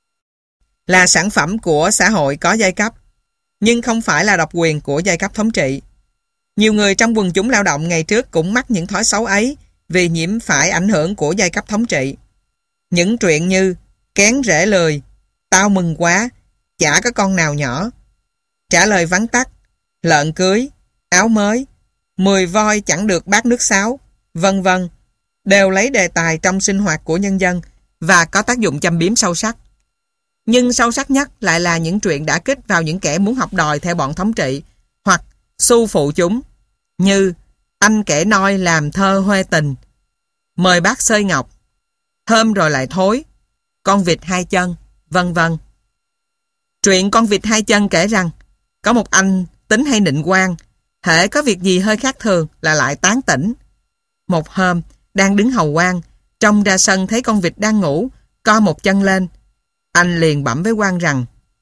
là sản phẩm của xã hội có giai cấp, nhưng không phải là độc quyền của giai cấp thống trị. Nhiều người trong quần chúng lao động ngày trước cũng mắc những thói xấu ấy vì nhiễm phải ảnh hưởng của giai cấp thống trị. Những truyện như Kén rễ lười, Tao mừng quá, Chả có con nào nhỏ, Trả lời vắn tắt, Lợn cưới, Áo mới, 10 voi chẳng được bát nước sáo, vân vân đều lấy đề tài trong sinh hoạt của nhân dân và có tác dụng châm biếm sâu sắc. Nhưng sâu sắc nhất lại là những truyện đả kích vào những kẻ muốn học đòi theo bọn thống trị hoặc su phụ chúng, như Anh kẻ noi làm thơ huê tình, Mời bác xơi ngọc, Thơm rồi lại thối, Con vịt hai chân, vân vân. Truyện Con vịt hai chân kể rằng có một anh tính hay nịnh quan, hễ có việc gì hơi khác thường là lại tán tỉnh. Một hôm đang đứng hầu quan, trông ra sân thấy con vịt đang ngủ, co một chân lên. Anh liền bẩm với quan rằng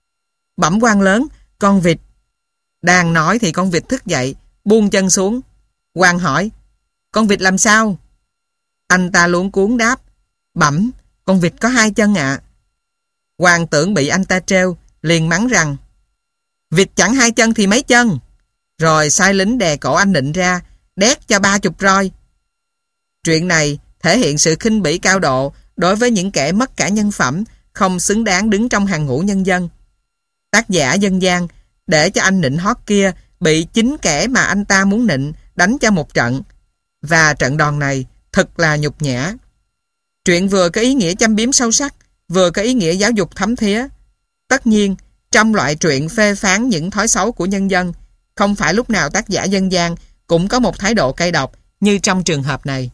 Bẩm quan lớn, con vịt. Đang nói thì con vịt thức dậy, buông chân xuống. Quan hỏi, con vịt làm sao? Anh ta luống cuống đáp, bẩm, con vịt có 2 chân ạ. Quan tưởng bị anh ta trêu, liền mắng rằng, vịt chẳng 2 chân thì mấy chân? Rồi sai lính đè cổ anh Nịnh ra, đét cho 30 roi. Chuyện này thể hiện sự khinh bỉ cao độ đối với những kẻ mất cả nhân phẩm, không xứng đáng đứng trong hàng ngũ nhân dân. Tác giả dân gian để cho anh nịnh hót kia bị chính kẻ mà anh ta muốn nịnh đánh cho một trận, và trận đòn này thật là nhục nhã. Truyện vừa có ý nghĩa châm biếm sâu sắc, vừa có ý nghĩa giáo dục thấm thía. Tất nhiên, trong loại truyện phê phán những thói xấu của nhân dân, không phải lúc nào tác giả dân gian cũng có một thái độ cay độc như trong trường hợp này.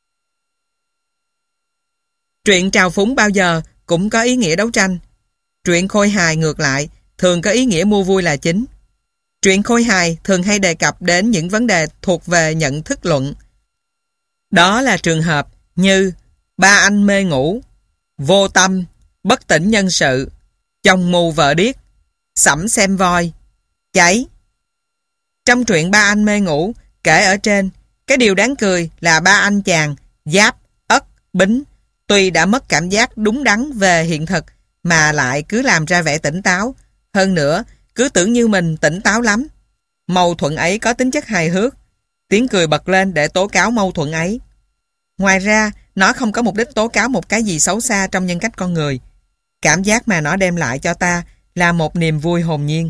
Truyện trào phúng bao giờ cũng có ý nghĩa đấu tranh. Truyện khôi hài ngược lại thường có ý nghĩa mua vui là chính. Truyện khôi hài thường hay đề cập đến những vấn đề thuộc về nhận thức luận. Đó là trường hợp như Ba anh mê ngủ, Vô tâm, Bất tỉnh nhân sự, Chồng mù vợ điếc, Sẩm xem voi, Cháy. Trong truyện Ba anh mê ngủ kể ở trên, cái điều đáng cười là ba anh chàng Giáp, Ất, Bính tuy đã mất cảm giác đúng đắn về hiện thực mà lại cứ làm ra vẻ tỉnh táo. Hơn nữa, cứ tưởng như mình tỉnh táo lắm. Mâu thuẫn ấy có tính chất hài hước. Tiếng cười bật lên để tố cáo mâu thuẫn ấy. Ngoài ra, nó không có mục đích tố cáo một cái gì xấu xa trong nhân cách con người. Cảm giác mà nó đem lại cho ta là một niềm vui hồn nhiên.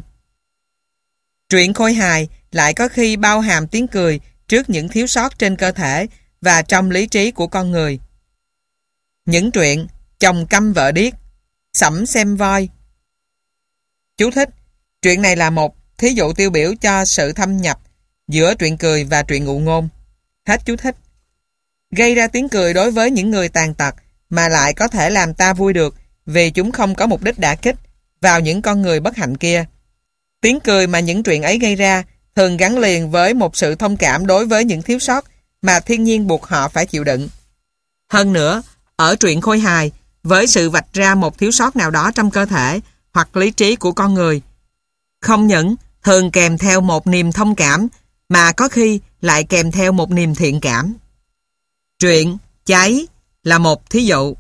Truyện khôi hài lại có khi bao hàm tiếng cười trước những thiếu sót trên cơ thể và trong lý trí của con người. Những truyện Chồng câm vợ điếc, Sẩm xem voi. Chú thích: truyện này là một thí dụ tiêu biểu cho sự thâm nhập giữa truyện cười và truyện ngụ ngôn. Hết chú thích. Gây ra tiếng cười đối với những người tàn tật mà lại có thể làm ta vui được vì chúng không có mục đích đả kích vào những con người bất hạnh kia. Tiếng cười mà những truyện ấy gây ra thường gắn liền với một sự thông cảm đối với những thiếu sót mà thiên nhiên buộc họ phải chịu đựng. Hơn nữa, ở truyện khôi hài, với sự vạch ra một thiếu sót nào đó trong cơ thể hoặc lý trí của con người, không những thường kèm theo một niềm thông cảm mà có khi lại kèm theo một niềm thiện cảm. Truyện Cháy là một thí dụ.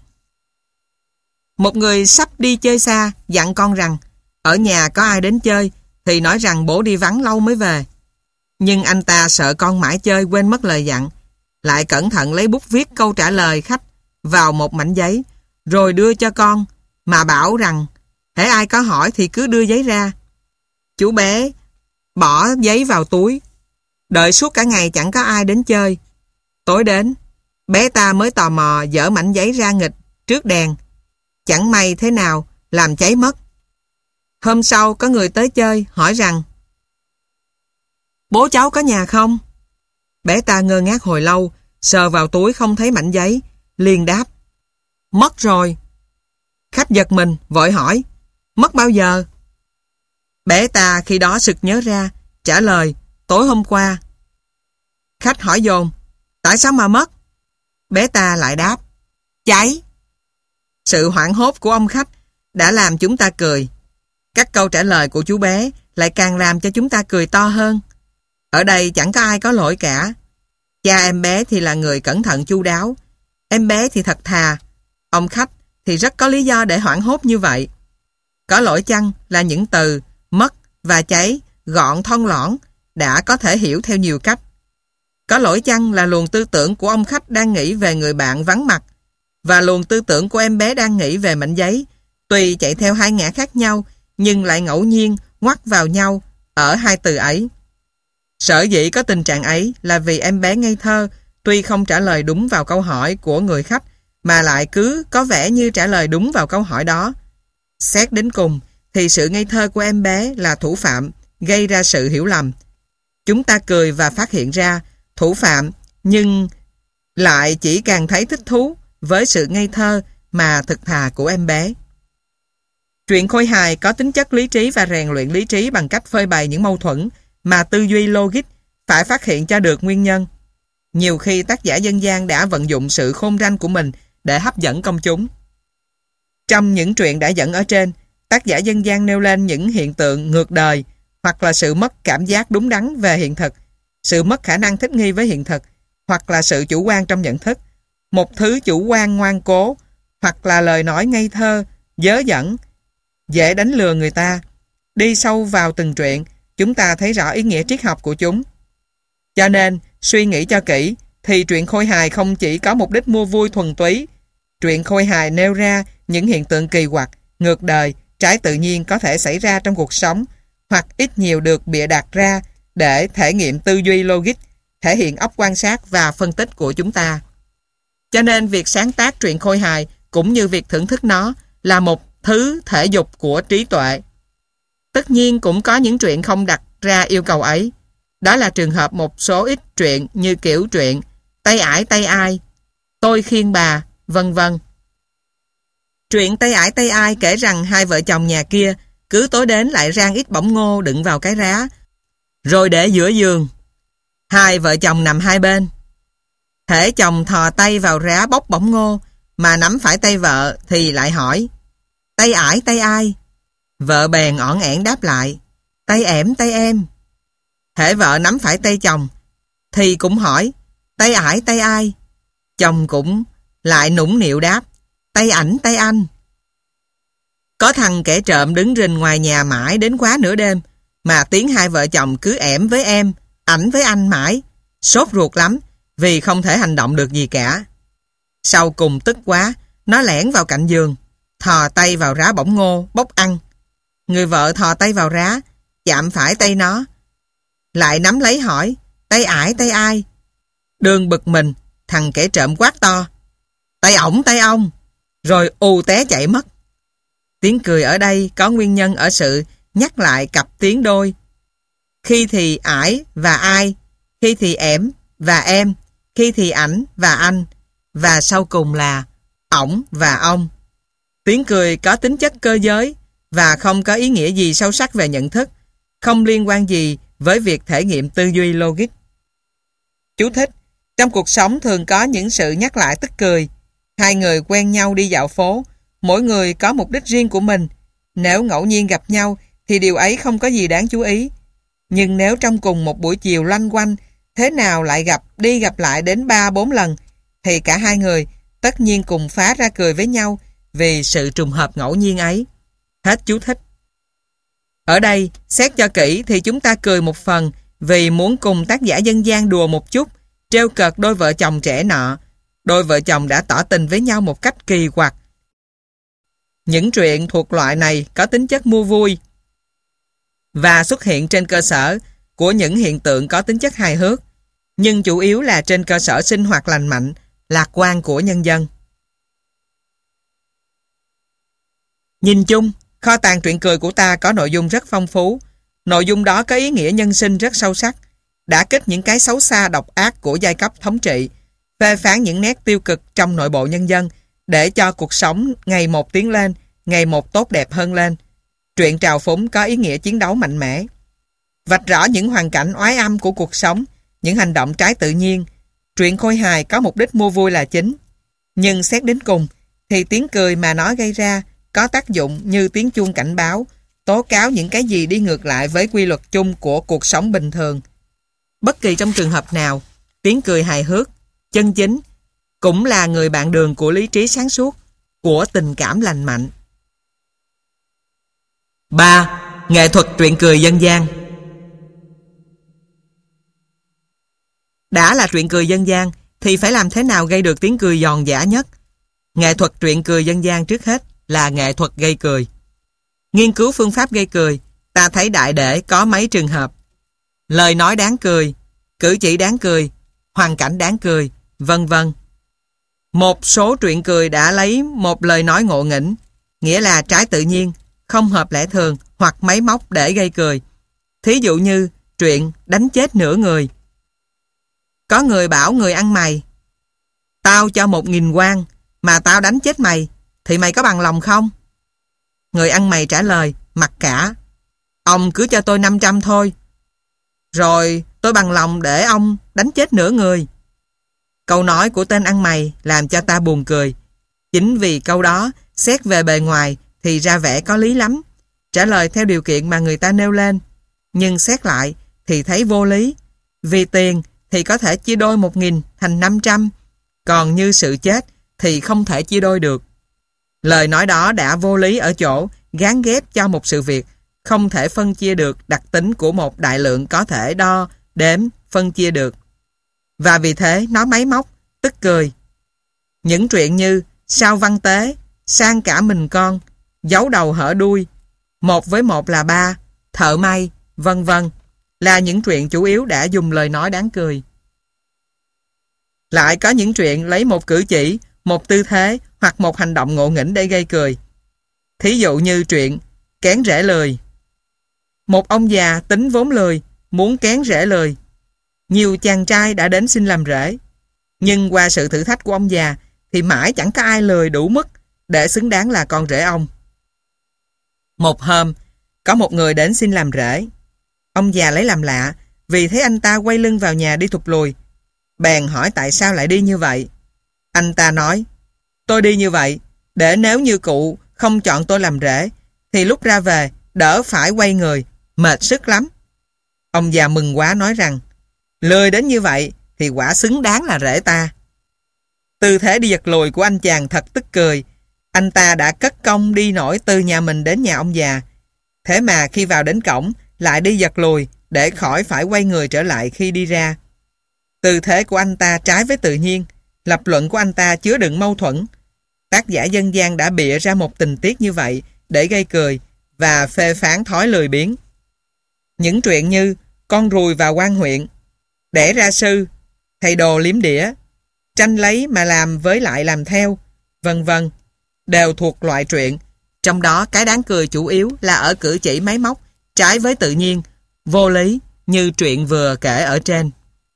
Một người sắp đi chơi xa dặn con rằng ở nhà có ai đến chơi thì nói rằng bố đi vắng lâu mới về. Nhưng anh ta sợ con mãi chơi quên mất lời dặn, lại cẩn thận lấy bút viết câu trả lời khách vào một mảnh giấy rồi đưa cho con, mà bảo rằng hễ ai có hỏi thì cứ đưa giấy ra. Chú bé bỏ giấy vào túi, đợi suốt cả ngày chẳng có ai đến chơi. Tối đến, bé ta mới tò mò dở mảnh giấy ra nghịch trước đèn. Chẳng may thế nào làm cháy mất. Hôm sau có người tới chơi hỏi rằng bố cháu có nhà không? Bé ta ngơ ngác hồi lâu, sờ vào túi không thấy mảnh giấy, liền đáp mất rồi. Khách giật mình vội hỏi mất bao giờ? Bé ta khi đó sực nhớ ra, trả lời tối hôm qua. Khách hỏi dồn tại sao mà mất? Bé ta lại đáp cháy. Sự hoảng hốt của ông khách đã làm chúng ta cười. Các câu trả lời của chú bé lại càng làm cho chúng ta cười to hơn. Ở đây chẳng có ai có lỗi cả. Cha em bé thì là người cẩn thận chu đáo, em bé thì thật thà, ông khách thì rất có lý do để hoảng hốt như vậy. Có lỗi chăng là những từ mất và cháy gọn thon lõn đã có thể hiểu theo nhiều cách. Có lỗi chăng là luồng tư tưởng của ông khách đang nghĩ về người bạn vắng mặt và luồng tư tưởng của em bé đang nghĩ về mảnh giấy, tuy chạy theo hai ngã khác nhau nhưng lại ngẫu nhiên ngoắt vào nhau ở hai từ ấy. Sở dĩ có tình trạng ấy là vì em bé ngây thơ tuy không trả lời đúng vào câu hỏi của người khách mà lại cứ có vẻ như trả lời đúng vào câu hỏi đó. Xét đến cùng thì sự ngây thơ của em bé là thủ phạm gây ra sự hiểu lầm. Chúng ta cười và phát hiện ra thủ phạm nhưng lại chỉ càng thấy thích thú với sự ngây thơ mà thực thà của em bé. Truyện khôi hài có tính chất lý trí và rèn luyện lý trí bằng cách phơi bày những mâu thuẫn mà tư duy logic phải phát hiện cho được nguyên nhân. Nhiều khi tác giả dân gian đã vận dụng sự khôn ranh của mình để hấp dẫn công chúng. Trong những truyện đã dẫn ở trên, tác giả dân gian nêu lên những hiện tượng ngược đời, hoặc là sự mất cảm giác đúng đắn về hiện thực, sự mất khả năng thích nghi với hiện thực, hoặc là sự chủ quan trong nhận thức, một thứ chủ quan ngoan cố, hoặc là lời nói ngây thơ, dớ dẫn, dễ đánh lừa người ta. Đi sâu vào từng truyện, chúng ta thấy rõ ý nghĩa triết học của chúng. Cho nên, suy nghĩ cho kỹ, thì truyện khôi hài không chỉ có mục đích mua vui thuần túy. Truyện khôi hài nêu ra những hiện tượng kỳ quặc, ngược đời, trái tự nhiên có thể xảy ra trong cuộc sống, hoặc ít nhiều được bịa đặt ra để thể nghiệm tư duy logic, thể hiện óc quan sát và phân tích của chúng ta. Cho nên việc sáng tác truyện khôi hài cũng như việc thưởng thức nó là một thứ thể dục của trí tuệ. Tất nhiên cũng có những truyện không đặt ra yêu cầu ấy. Đó là trường hợp một số ít truyện như kiểu truyện Tay ải tay ai, Tôi khiêng bà, vân vân. Truyện Tay ải tay ai kể rằng hai vợ chồng nhà kia cứ tối đến lại rang ít bỏng ngô đựng vào cái rá, rồi để giữa giường. Hai vợ chồng nằm hai bên. Hễ chồng thò tay vào rá bóc bỏng ngô, mà nắm phải tay vợ thì lại hỏi: Tay ải tay ai? Vợ bèn ỏn ẻn đáp lại: Tay ẻm tay em. Hễ vợ nắm phải tay chồng thì cũng hỏi: Tay ải tay ai? Chồng cũng lại nũng nịu đáp: Tay ảnh tay anh. Có thằng kẻ trộm đứng rình ngoài nhà mãi đến quá nửa đêm, mà tiếng hai vợ chồng cứ ẻm với em, ảnh với anh mãi, sốt ruột lắm vì không thể hành động được gì cả. Sau cùng tức quá, nó lẻn vào cạnh giường, thò tay vào rá bỏng ngô bóc ăn. Người vợ thò tay vào rá, chạm phải tay nó, lại nắm lấy hỏi: Tay ải tay ai? Đương bực mình, thằng kẻ trộm quát to: Tay ổng tay ông, rồi ù té chạy mất. Tiếng cười ở đây có nguyên nhân ở sự nhắc lại cặp tiếng đôi. Khi thì ải và ai, khi thì ẻm và em, khi thì ảnh và anh, và sau cùng là ổng và ông. Tiếng cười có tính chất cơ giới và không có ý nghĩa gì sâu sắc về nhận thức, không liên quan gì với việc thể nghiệm tư duy logic. Chú thích: trong cuộc sống thường có những sự nhắc lại tức cười. Hai người quen nhau đi dạo phố, mỗi người có mục đích riêng của mình. Nếu ngẫu nhiên gặp nhau thì điều ấy không có gì đáng chú ý. Nhưng nếu trong cùng một buổi chiều loanh quanh, thế nào lại gặp đi gặp lại đến 3-4 lần, thì cả hai người tất nhiên cùng phá ra cười với nhau vì sự trùng hợp ngẫu nhiên ấy. Hết chú thích. Ở đây, xét cho kỹ thì chúng ta cười một phần vì muốn cùng tác giả dân gian đùa một chút, trêu cợt đôi vợ chồng trẻ nọ. Đôi vợ chồng đã tỏ tình với nhau một cách kỳ quặc. Những truyện thuộc loại này có tính chất mua vui và xuất hiện trên cơ sở của những hiện tượng có tính chất hài hước, nhưng chủ yếu là trên cơ sở sinh hoạt lành mạnh, lạc quan của nhân dân. Nhìn chung, kho tàng truyện cười của ta có nội dung rất phong phú. Nội dung đó có ý nghĩa nhân sinh rất sâu sắc, đã kích những cái xấu xa độc ác của giai cấp thống trị, phê phán những nét tiêu cực trong nội bộ nhân dân để cho cuộc sống ngày một tiến lên, ngày một tốt đẹp hơn lên. Truyện trào phúng có ý nghĩa chiến đấu mạnh mẽ, vạch rõ những hoàn cảnh oái âm của cuộc sống, những hành động trái tự nhiên. Truyện khôi hài có mục đích mua vui là chính, nhưng xét đến cùng thì tiếng cười mà nó gây ra có tác dụng như tiếng chuông cảnh báo, tố cáo những cái gì đi ngược lại với quy luật chung của cuộc sống bình thường. Bất kỳ trong trường hợp nào, tiếng cười hài hước, chân chính cũng là người bạn đường của lý trí sáng suốt, của tình cảm lành mạnh. 3. Nghệ thuật truyện cười dân gian. Đã là truyện cười dân gian thì phải làm thế nào gây được tiếng cười giòn giã nhất? Nghệ thuật truyện cười dân gian trước hết là nghệ thuật gây cười. Nghiên cứu phương pháp gây cười, ta thấy đại để có mấy trường hợp: lời nói đáng cười, cử chỉ đáng cười, hoàn cảnh đáng cười, vân vân. Một số truyện cười đã lấy một lời nói ngộ nghĩnh, nghĩa là trái tự nhiên, không hợp lẽ thường hoặc máy móc để gây cười. Thí dụ như truyện đánh chết nửa người. Có người bảo người ăn mày: tao cho 1.000 quan mà tao đánh chết mày, thì mày có bằng lòng không? Người ăn mày trả lời mặc cả: ông cứ cho tôi 500 thôi, rồi tôi bằng lòng để ông đánh chết nửa người. Câu nói của tên ăn mày làm cho ta buồn cười. Chính vì câu đó, xét về bề ngoài thì ra vẻ có lý lắm, trả lời theo điều kiện mà người ta nêu lên. Nhưng xét lại thì thấy vô lý. Vì tiền thì có thể chia đôi 1.000 thành 500, còn như sự chết thì không thể chia đôi được. Lời nói đó đã vô lý ở chỗ gán ghép cho một sự việc không thể phân chia được đặc tính của một đại lượng có thể đo, đếm, phân chia được. Và vì thế nó máy móc, tức cười. Những chuyện như sao văn tế, sang cả mình con, giấu đầu hở đuôi, 1 với 1 là 3, thợ may, vân vân là những chuyện chủ yếu đã dùng lời nói đáng cười. Lại có những chuyện lấy một cử chỉ, một tư thế hoặc một hành động ngộ nghĩnh để gây cười. Thí dụ như chuyện kén rễ lười. Một ông già tính vốn lười, muốn kén rễ lười. Nhiều chàng trai đã đến xin làm rể, nhưng qua sự thử thách của ông già thì mãi chẳng có ai lười đủ mức để xứng đáng là con rể ông. Một hôm, có một người đến xin làm rể. Ông già lấy làm lạ vì thấy anh ta quay lưng vào nhà đi thụt lùi. Bèn hỏi tại sao lại đi như vậy. Anh ta nói, tôi đi như vậy để nếu như cụ không chọn tôi làm rể thì lúc ra về đỡ phải quay người, mệt sức lắm. Ông già mừng quá nói rằng, lười đến như vậy thì quả xứng đáng là rể ta. Tư thế đi giật lùi của anh chàng thật tức cười. Anh ta đã cất công đi nổi từ nhà mình đến nhà ông già. Thế mà khi vào đến cổng lại đi giật lùi để khỏi phải quay người trở lại khi đi ra. Tư thế của anh ta trái với tự nhiên. Lập luận của anh ta chứa đựng mâu thuẫn. Tác giả dân gian đã bịa ra một tình tiết như vậy để gây cười và phê phán thói lười biếng. Những chuyện như con ruồi vào quan huyện, đẻ ra sư, thầy đồ liếm đĩa, tranh lấy mà làm với lại làm theo, vân vân đều thuộc loại truyện. Trong đó cái đáng cười chủ yếu là ở cử chỉ máy móc, trái với tự nhiên, vô lý như truyện vừa kể ở trên.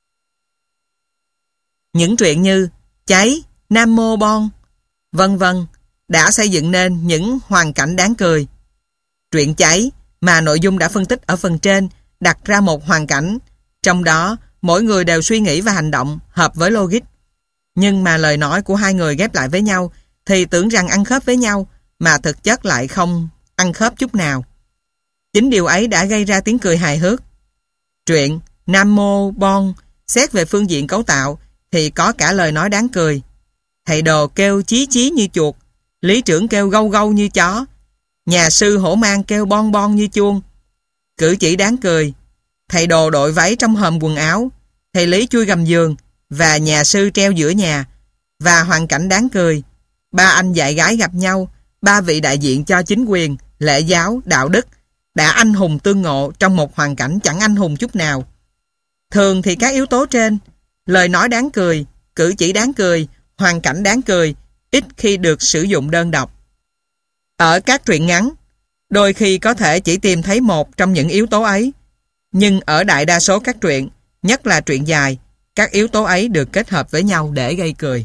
Những truyện như cháy, Nam Mô Bon, vân vân đã xây dựng nên những hoàn cảnh đáng cười. Truyện cháy mà nội dung đã phân tích ở phần trên đặt ra một hoàn cảnh, trong đó mỗi người đều suy nghĩ và hành động hợp với logic. Nhưng mà lời nói của hai người ghép lại với nhau thì tưởng rằng ăn khớp với nhau mà thực chất lại không ăn khớp chút nào. Chính điều ấy đã gây ra tiếng cười hài hước. Truyện Nam Mô Bon xét về phương diện cấu tạo thì có cả lời nói đáng cười. Thầy đồ kêu chí chí như chuột, lý trưởng kêu gâu gâu như chó, nhà sư hổ mang kêu bon bon như chuông. Cử chỉ đáng cười. Thầy đồ đội váy trong hòm quần áo, thầy lý chui gầm giường và nhà sư treo giữa nhà. Và hoàn cảnh đáng cười. Ba anh dạy gái gặp nhau, ba vị đại diện cho chính quyền, lễ giáo, đạo đức đã anh hùng tương ngộ trong một hoàn cảnh chẳng anh hùng chút nào. Thường thì các yếu tố trên, lời nói đáng cười, cử chỉ đáng cười, hoàn cảnh đáng cười, ít khi được sử dụng đơn độc. Ở các truyện ngắn, đôi khi có thể chỉ tìm thấy một trong những yếu tố ấy, nhưng ở đại đa số các truyện, nhất là truyện dài, các yếu tố ấy được kết hợp với nhau để gây cười.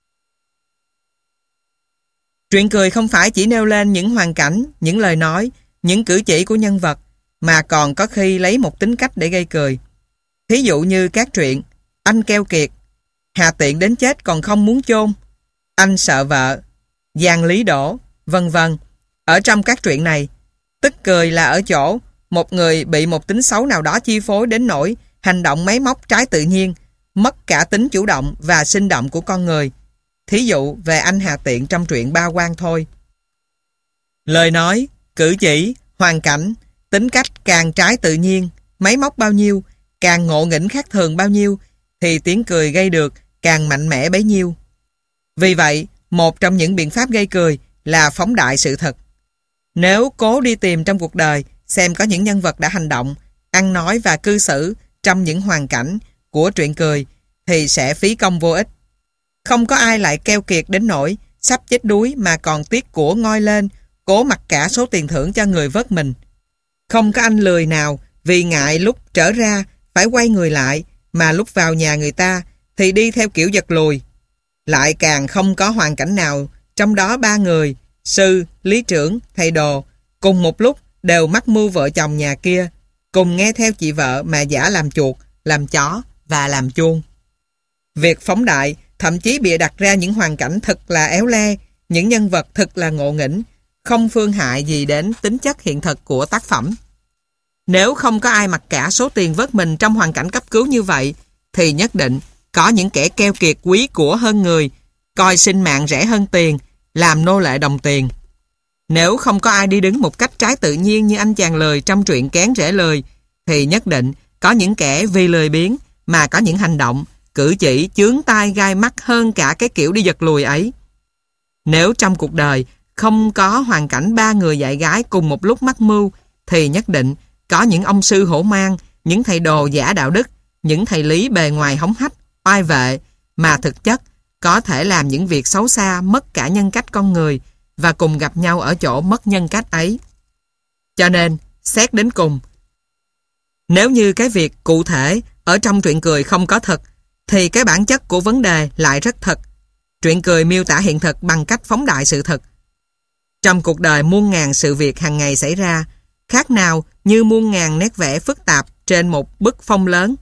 Truyện cười không phải chỉ nêu lên những hoàn cảnh, những lời nói, những cử chỉ của nhân vật, mà còn có khi lấy một tính cách để gây cười. Thí dụ như các truyện Anh keo kiệt, Hà Tiện đến chết còn không muốn chôn, Anh sợ vợ, Giang Lý Đổ, vân vân. Ở trong các truyện này, tức cười là ở chỗ một người bị một tính xấu nào đó chi phối đến nỗi hành động máy móc trái tự nhiên, mất cả tính chủ động và sinh động của con người. Thí dụ về anh Hà Tiện trong truyện Ba Quan thôi. Lời nói, cử chỉ, hoàn cảnh, tính cách càng trái tự nhiên, máy móc bao nhiêu, càng ngộ nghĩnh khác thường bao nhiêu, thì tiếng cười gây được càng mạnh mẽ bấy nhiêu. Vì vậy, một trong những biện pháp gây cười là phóng đại sự thật. Nếu cố đi tìm trong cuộc đời xem có những nhân vật đã hành động, ăn nói và cư xử trong những hoàn cảnh của truyện cười thì sẽ phí công vô ích. Không có ai lại keo kiệt đến nỗi sắp chết đuối mà còn tiếc của ngoi lên, cố mặc cả số tiền thưởng cho người vớt mình. Không có anh lười nào vì ngại lúc trở ra phải quay người lại mà lúc vào nhà người ta thì đi theo kiểu giật lùi. Lại càng không có hoàn cảnh nào trong đó ba người, sư, lý trưởng, thầy đồ, cùng một lúc đều mắc mưu vợ chồng nhà kia, cùng nghe theo chị vợ mà giả làm chuột, làm chó và làm chuông. Việc phóng đại thậm chí bịa đặt ra những hoàn cảnh thật là éo le, những nhân vật thật là ngộ nghĩnh, không phương hại gì đến tính chất hiện thực của tác phẩm. Nếu không có ai mặc cả số tiền vớt mình trong hoàn cảnh cấp cứu như vậy, thì nhất định có những kẻ keo kiệt quý của hơn người, coi sinh mạng rẻ hơn tiền, làm nô lệ đồng tiền. Nếu không có ai đi đứng một cách trái tự nhiên như anh chàng lười trong truyện Kén Rễ Lười, thì nhất định có những kẻ vì lười biếng mà có những hành động, cử chỉ chướng tai gai mắt hơn cả cái kiểu đi giật lùi ấy. Nếu trong cuộc đời không có hoàn cảnh ba người dạy gái cùng một lúc mắc mưu, thì nhất định có những ông sư hổ mang, những thầy đồ giả đạo đức, những thầy lý bề ngoài hống hách, oai vệ, mà thực chất có thể làm những việc xấu xa, mất cả nhân cách con người, và cùng gặp nhau ở chỗ mất nhân cách ấy. Cho nên, xét đến cùng, nếu như cái việc cụ thể ở trong truyện cười không có thật, thì cái bản chất của vấn đề lại rất thật. Truyện cười miêu tả hiện thực bằng cách phóng đại sự thật. Trong cuộc đời muôn ngàn sự việc hàng ngày xảy ra, khác nào như muôn ngàn nét vẽ phức tạp trên một bức phông lớn.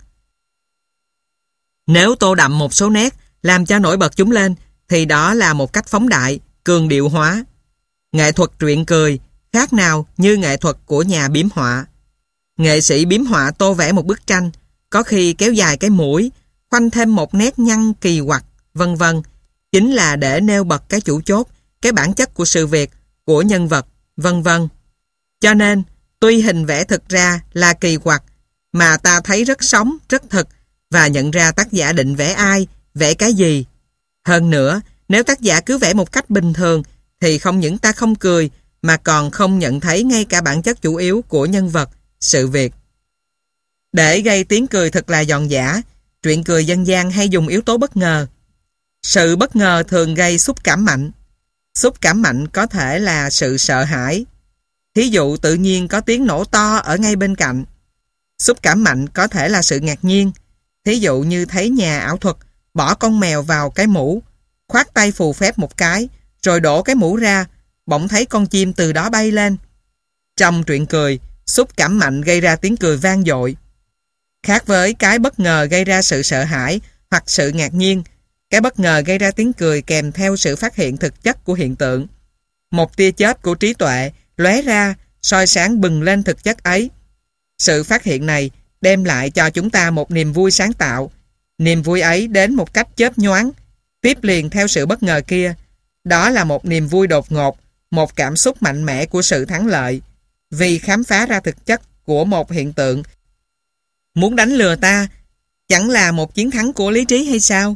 Nếu tô đậm một số nét làm cho nổi bật chúng lên, thì đó là một cách phóng đại, cường điệu hóa. Nghệ thuật truyện cười khác nào như nghệ thuật của nhà biếm họa. Nghệ sĩ biếm họa tô vẽ một bức tranh, có khi kéo dài cái mũi, khoanh thêm một nét nhăn kỳ quặc, vân vân, chính là để nêu bật cái chủ chốt, cái bản chất của sự việc, của nhân vật, vân vân. Cho nên, tuy hình vẽ thực ra là kỳ quặc, mà ta thấy rất sống, rất thực, và nhận ra tác giả định vẽ ai, vẽ cái gì. Hơn nữa, nếu tác giả cứ vẽ một cách bình thường, thì không những ta không cười, mà còn không nhận thấy ngay cả bản chất chủ yếu của nhân vật, sự việc. Để gây tiếng cười thật là giòn giã, truyện cười dân gian hay dùng yếu tố bất ngờ. Sự bất ngờ thường gây xúc cảm mạnh. Xúc cảm mạnh có thể là sự sợ hãi. Thí dụ tự nhiên có tiếng nổ to ở ngay bên cạnh. Xúc cảm mạnh có thể là sự ngạc nhiên. Thí dụ như thấy nhà ảo thuật bỏ con mèo vào cái mũ, khoát tay phù phép một cái, rồi đổ cái mũ ra, bỗng thấy con chim từ đó bay lên. Trong truyện cười, xúc cảm mạnh gây ra tiếng cười vang dội. Khác với cái bất ngờ gây ra sự sợ hãi hoặc sự ngạc nhiên, cái bất ngờ gây ra tiếng cười kèm theo sự phát hiện thực chất của hiện tượng. Một tia chớp của trí tuệ lóe ra, soi sáng bừng lên thực chất ấy. Sự phát hiện này đem lại cho chúng ta một niềm vui sáng tạo. Niềm vui ấy đến một cách chớp nhoáng, tiếp liền theo sự bất ngờ kia. Đó là một niềm vui đột ngột, một cảm xúc mạnh mẽ của sự thắng lợi, vì khám phá ra thực chất của một hiện tượng. Muốn đánh lừa ta, chẳng là một chiến thắng của lý trí hay sao?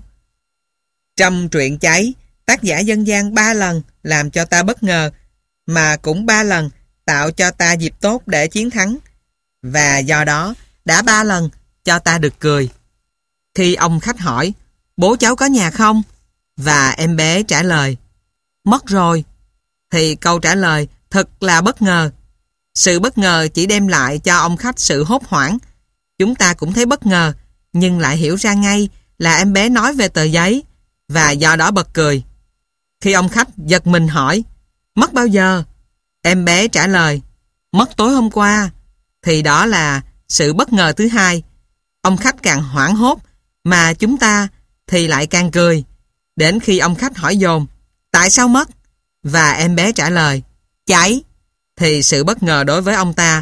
Trong truyện Cháy, tác giả dân gian 3 lần làm cho ta bất ngờ, mà cũng 3 lần tạo cho ta dịp tốt để chiến thắng. Và do đó, đã 3 lần cho ta được cười. Khi ông khách hỏi, bố cháu có nhà không? Và em bé trả lời, mất rồi. Thì câu trả lời thật là bất ngờ. Sự bất ngờ chỉ đem lại cho ông khách sự hốt hoảng. Chúng ta cũng thấy bất ngờ, nhưng lại hiểu ra ngay là em bé nói về tờ giấy, và do đó bật cười. Khi ông khách giật mình hỏi, mất bao giờ? Em bé trả lời, mất tối hôm qua. Thì đó là sự bất ngờ thứ hai. Ông khách càng hoảng hốt, mà chúng ta thì lại càng cười. Đến khi ông khách hỏi dồn, tại sao mất? Và em bé trả lời, cháy. Thì sự bất ngờ đối với ông ta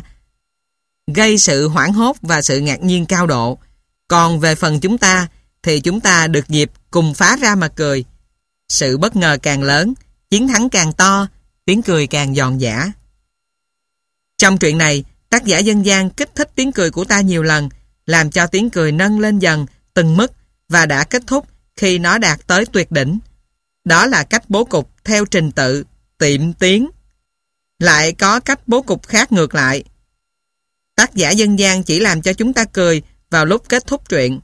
gây sự hoảng hốt và sự ngạc nhiên cao độ. Còn về phần chúng ta, thì chúng ta được dịp cùng phá ra mà cười. Sự bất ngờ càng lớn, chiến thắng càng to, tiếng cười càng giòn giã. Trong truyện này, tác giả dân gian kích thích tiếng cười của ta nhiều lần, làm cho tiếng cười nâng lên dần, từng mức, và đã kết thúc khi nó đạt tới tuyệt đỉnh. Đó là cách bố cục theo trình tự, tiệm tiến. Lại có cách bố cục khác ngược lại. Tác giả dân gian chỉ làm cho chúng ta cười vào lúc kết thúc truyện.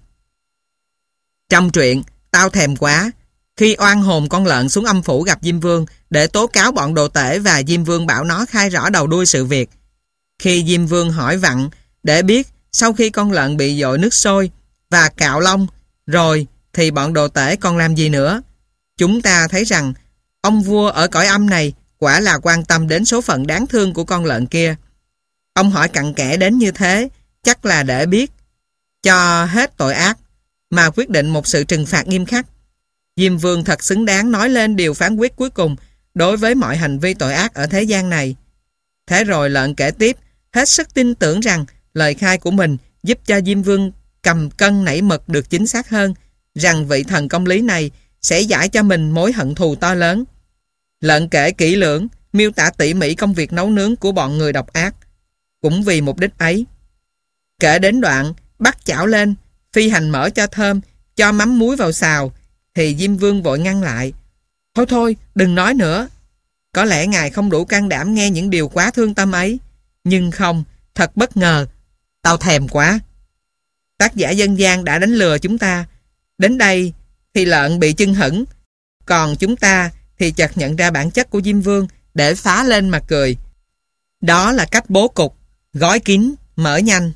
Trong truyện, Tao Thèm Quá, khi oan hồn con lợn xuống âm phủ gặp Diêm Vương để tố cáo bọn đồ tể, và Diêm Vương bảo nó khai rõ đầu đuôi sự việc. Khi Diêm Vương hỏi vặn để biết sau khi con lợn bị dội nước sôi và cạo lông rồi thì bọn đồ tể còn làm gì nữa, chúng ta thấy rằng ông vua ở cõi âm này quả là quan tâm đến số phận đáng thương của con lợn kia. Ông hỏi cặn kẽ đến như thế chắc là để biết cho hết tội ác mà quyết định một sự trừng phạt nghiêm khắc. Diêm Vương thật xứng đáng nói lên điều phán quyết cuối cùng, đối với mọi hành vi tội ác ở thế gian này. Thế rồi Lợn kể tiếp, hết sức tin tưởng rằng lời khai của mình giúp cho Diêm Vương cầm cân nảy mực được chính xác hơn, rằng vị thần công lý này sẽ giải cho mình mối hận thù to lớn. Lợn kể kỹ lưỡng, miêu tả tỉ mỉ công việc nấu nướng của bọn người độc ác, cũng vì mục đích ấy. Kể đến đoạn bắt chảo lên, phi hành mỡ cho thơm, cho mắm muối vào xào, thì Diêm Vương vội ngăn lại. Thôi thôi, đừng nói nữa. Có lẽ ngài không đủ can đảm nghe những điều quá thương tâm ấy. Nhưng không, thật bất ngờ. Tao thèm quá. Tác giả dân gian đã đánh lừa chúng ta. Đến đây thì Lợn bị chưng hửng, còn chúng ta thì chợt nhận ra bản chất của Diêm Vương để phá lên mà cười. Đó là cách bố cục, gói kín, mở nhanh.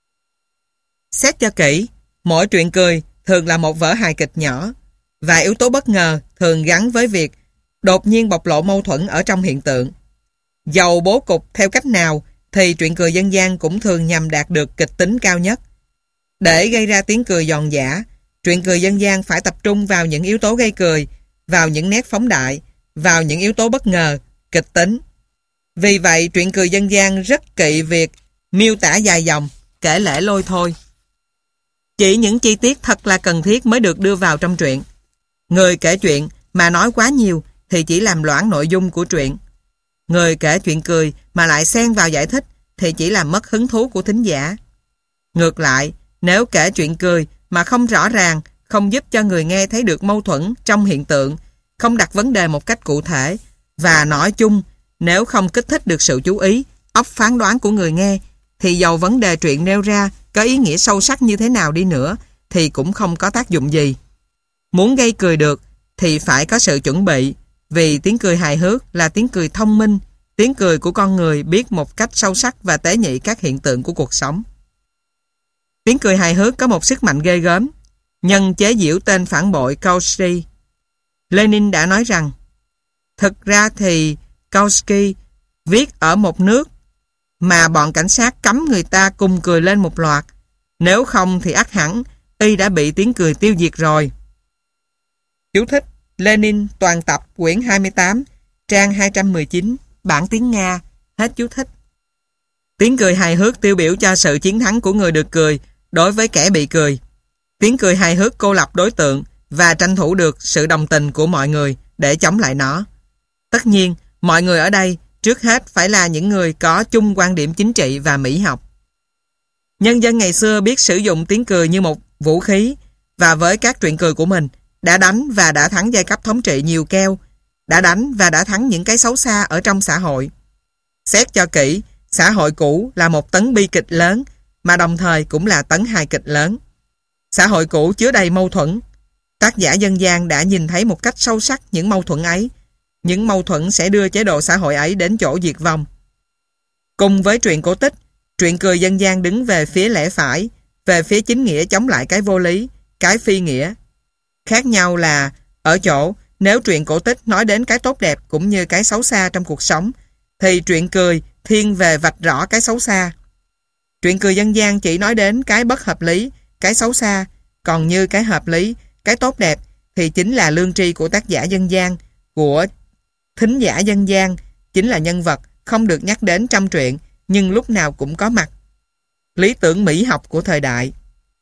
Xét cho kỹ, mỗi truyện cười thường là một vở hài kịch nhỏ. Vài yếu tố bất ngờ thường gắn với việc đột nhiên bộc lộ mâu thuẫn ở trong hiện tượng. Dầu bố cục theo cách nào thì truyện cười dân gian cũng thường nhằm đạt được kịch tính cao nhất. Để gây ra tiếng cười giòn giã, truyện cười dân gian phải tập trung vào những yếu tố gây cười, vào những nét phóng đại, vào những yếu tố bất ngờ, kịch tính. Vì vậy, truyện cười dân gian rất kỵ việc miêu tả dài dòng, kể lể lôi thôi. Chỉ những chi tiết thật là cần thiết mới được đưa vào trong truyện. Người kể chuyện mà nói quá nhiều thì chỉ làm loãng nội dung của truyện. Người kể chuyện cười mà lại xen vào giải thích thì chỉ làm mất hứng thú của thính giả. Ngược lại, nếu kể chuyện cười mà không rõ ràng, không giúp cho người nghe thấy được mâu thuẫn trong hiện tượng, không đặt vấn đề một cách cụ thể, và nói chung, nếu không kích thích được sự chú ý, óc phán đoán của người nghe, thì dầu vấn đề truyện nêu ra có ý nghĩa sâu sắc như thế nào đi nữa, thì cũng không có tác dụng gì. Muốn gây cười được thì phải có sự chuẩn bị, vì tiếng cười hài hước là tiếng cười thông minh, tiếng cười của con người biết một cách sâu sắc và tế nhị các hiện tượng của cuộc sống. Tiếng cười hài hước có một sức mạnh ghê gớm. Nhân chế giễu tên phản bội Kautsky, Lenin đã nói rằng thực ra thì Kautsky viết ở một nước mà bọn cảnh sát cấm người ta cùng cười lên một loạt, nếu không thì ắt hẳn y đã bị tiếng cười tiêu diệt rồi. Chú thích: Lenin toàn tập quyển 28, trang 219, bản tiếng Nga. Hết chú thích. Tiếng cười hài hước tiêu biểu cho sự chiến thắng của người được cười đối với kẻ bị cười. Tiếng cười hài hước cô lập đối tượng và tranh thủ được sự đồng tình của mọi người để chống lại nó. Tất nhiên, mọi người ở đây trước hết phải là những người có chung quan điểm chính trị và mỹ học. Nhân dân ngày xưa biết sử dụng tiếng cười như một vũ khí, và với các truyện cười của mình đã đánh và đã thắng giai cấp thống trị nhiều keo, đã đánh và đã thắng những cái xấu xa ở trong xã hội. Xét cho kỹ, xã hội cũ là một tấn bi kịch lớn, mà đồng thời cũng là tấn hài kịch lớn. Xã hội cũ chứa đầy mâu thuẫn. Tác giả dân gian đã nhìn thấy một cách sâu sắc những mâu thuẫn ấy. Những mâu thuẫn sẽ đưa chế độ xã hội ấy đến chỗ diệt vong. Cùng với truyện cổ tích, truyện cười dân gian đứng về phía lẽ phải, về phía chính nghĩa chống lại cái vô lý, cái phi nghĩa. Khác nhau là ở chỗ nếu truyện cổ tích nói đến cái tốt đẹp cũng như cái xấu xa trong cuộc sống, thì truyện cười thiên về vạch rõ cái xấu xa. Truyện cười dân gian chỉ nói đến cái bất hợp lý, cái xấu xa, còn như cái hợp lý, cái tốt đẹp thì chính là lương tri của tác giả dân gian, của thính giả dân gian, chính là nhân vật không được nhắc đến trong truyện nhưng lúc nào cũng có mặt. Lý tưởng mỹ học của thời đại.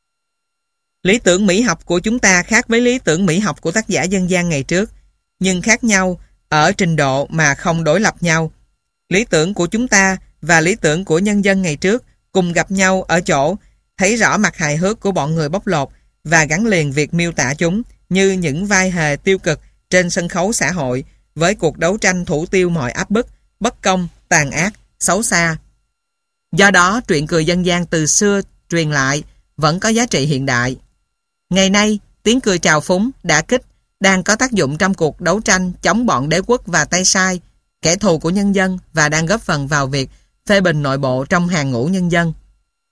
Lý tưởng mỹ học của chúng ta khác với lý tưởng mỹ học của tác giả dân gian ngày trước, nhưng khác nhau ở trình độ mà không đối lập nhau. Lý tưởng của chúng ta và lý tưởng của nhân dân ngày trước cùng gặp nhau ở chỗ thấy rõ mặt hài hước của bọn người bóc lột và gắn liền việc miêu tả chúng như những vai hề tiêu cực trên sân khấu xã hội với cuộc đấu tranh thủ tiêu mọi áp bức, bất công, tàn ác, xấu xa. Do đó, truyện cười dân gian từ xưa truyền lại vẫn có giá trị hiện đại. Ngày nay, tiếng cười trào phúng, đả kích đang có tác dụng trong cuộc đấu tranh chống bọn đế quốc và tay sai, kẻ thù của nhân dân, và đang góp phần vào việc phê bình nội bộ trong hàng ngũ nhân dân.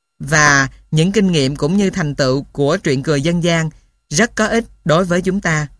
Và những kinh nghiệm cũng như thành tựu của truyện cười dân gian rất có ích đối với chúng ta.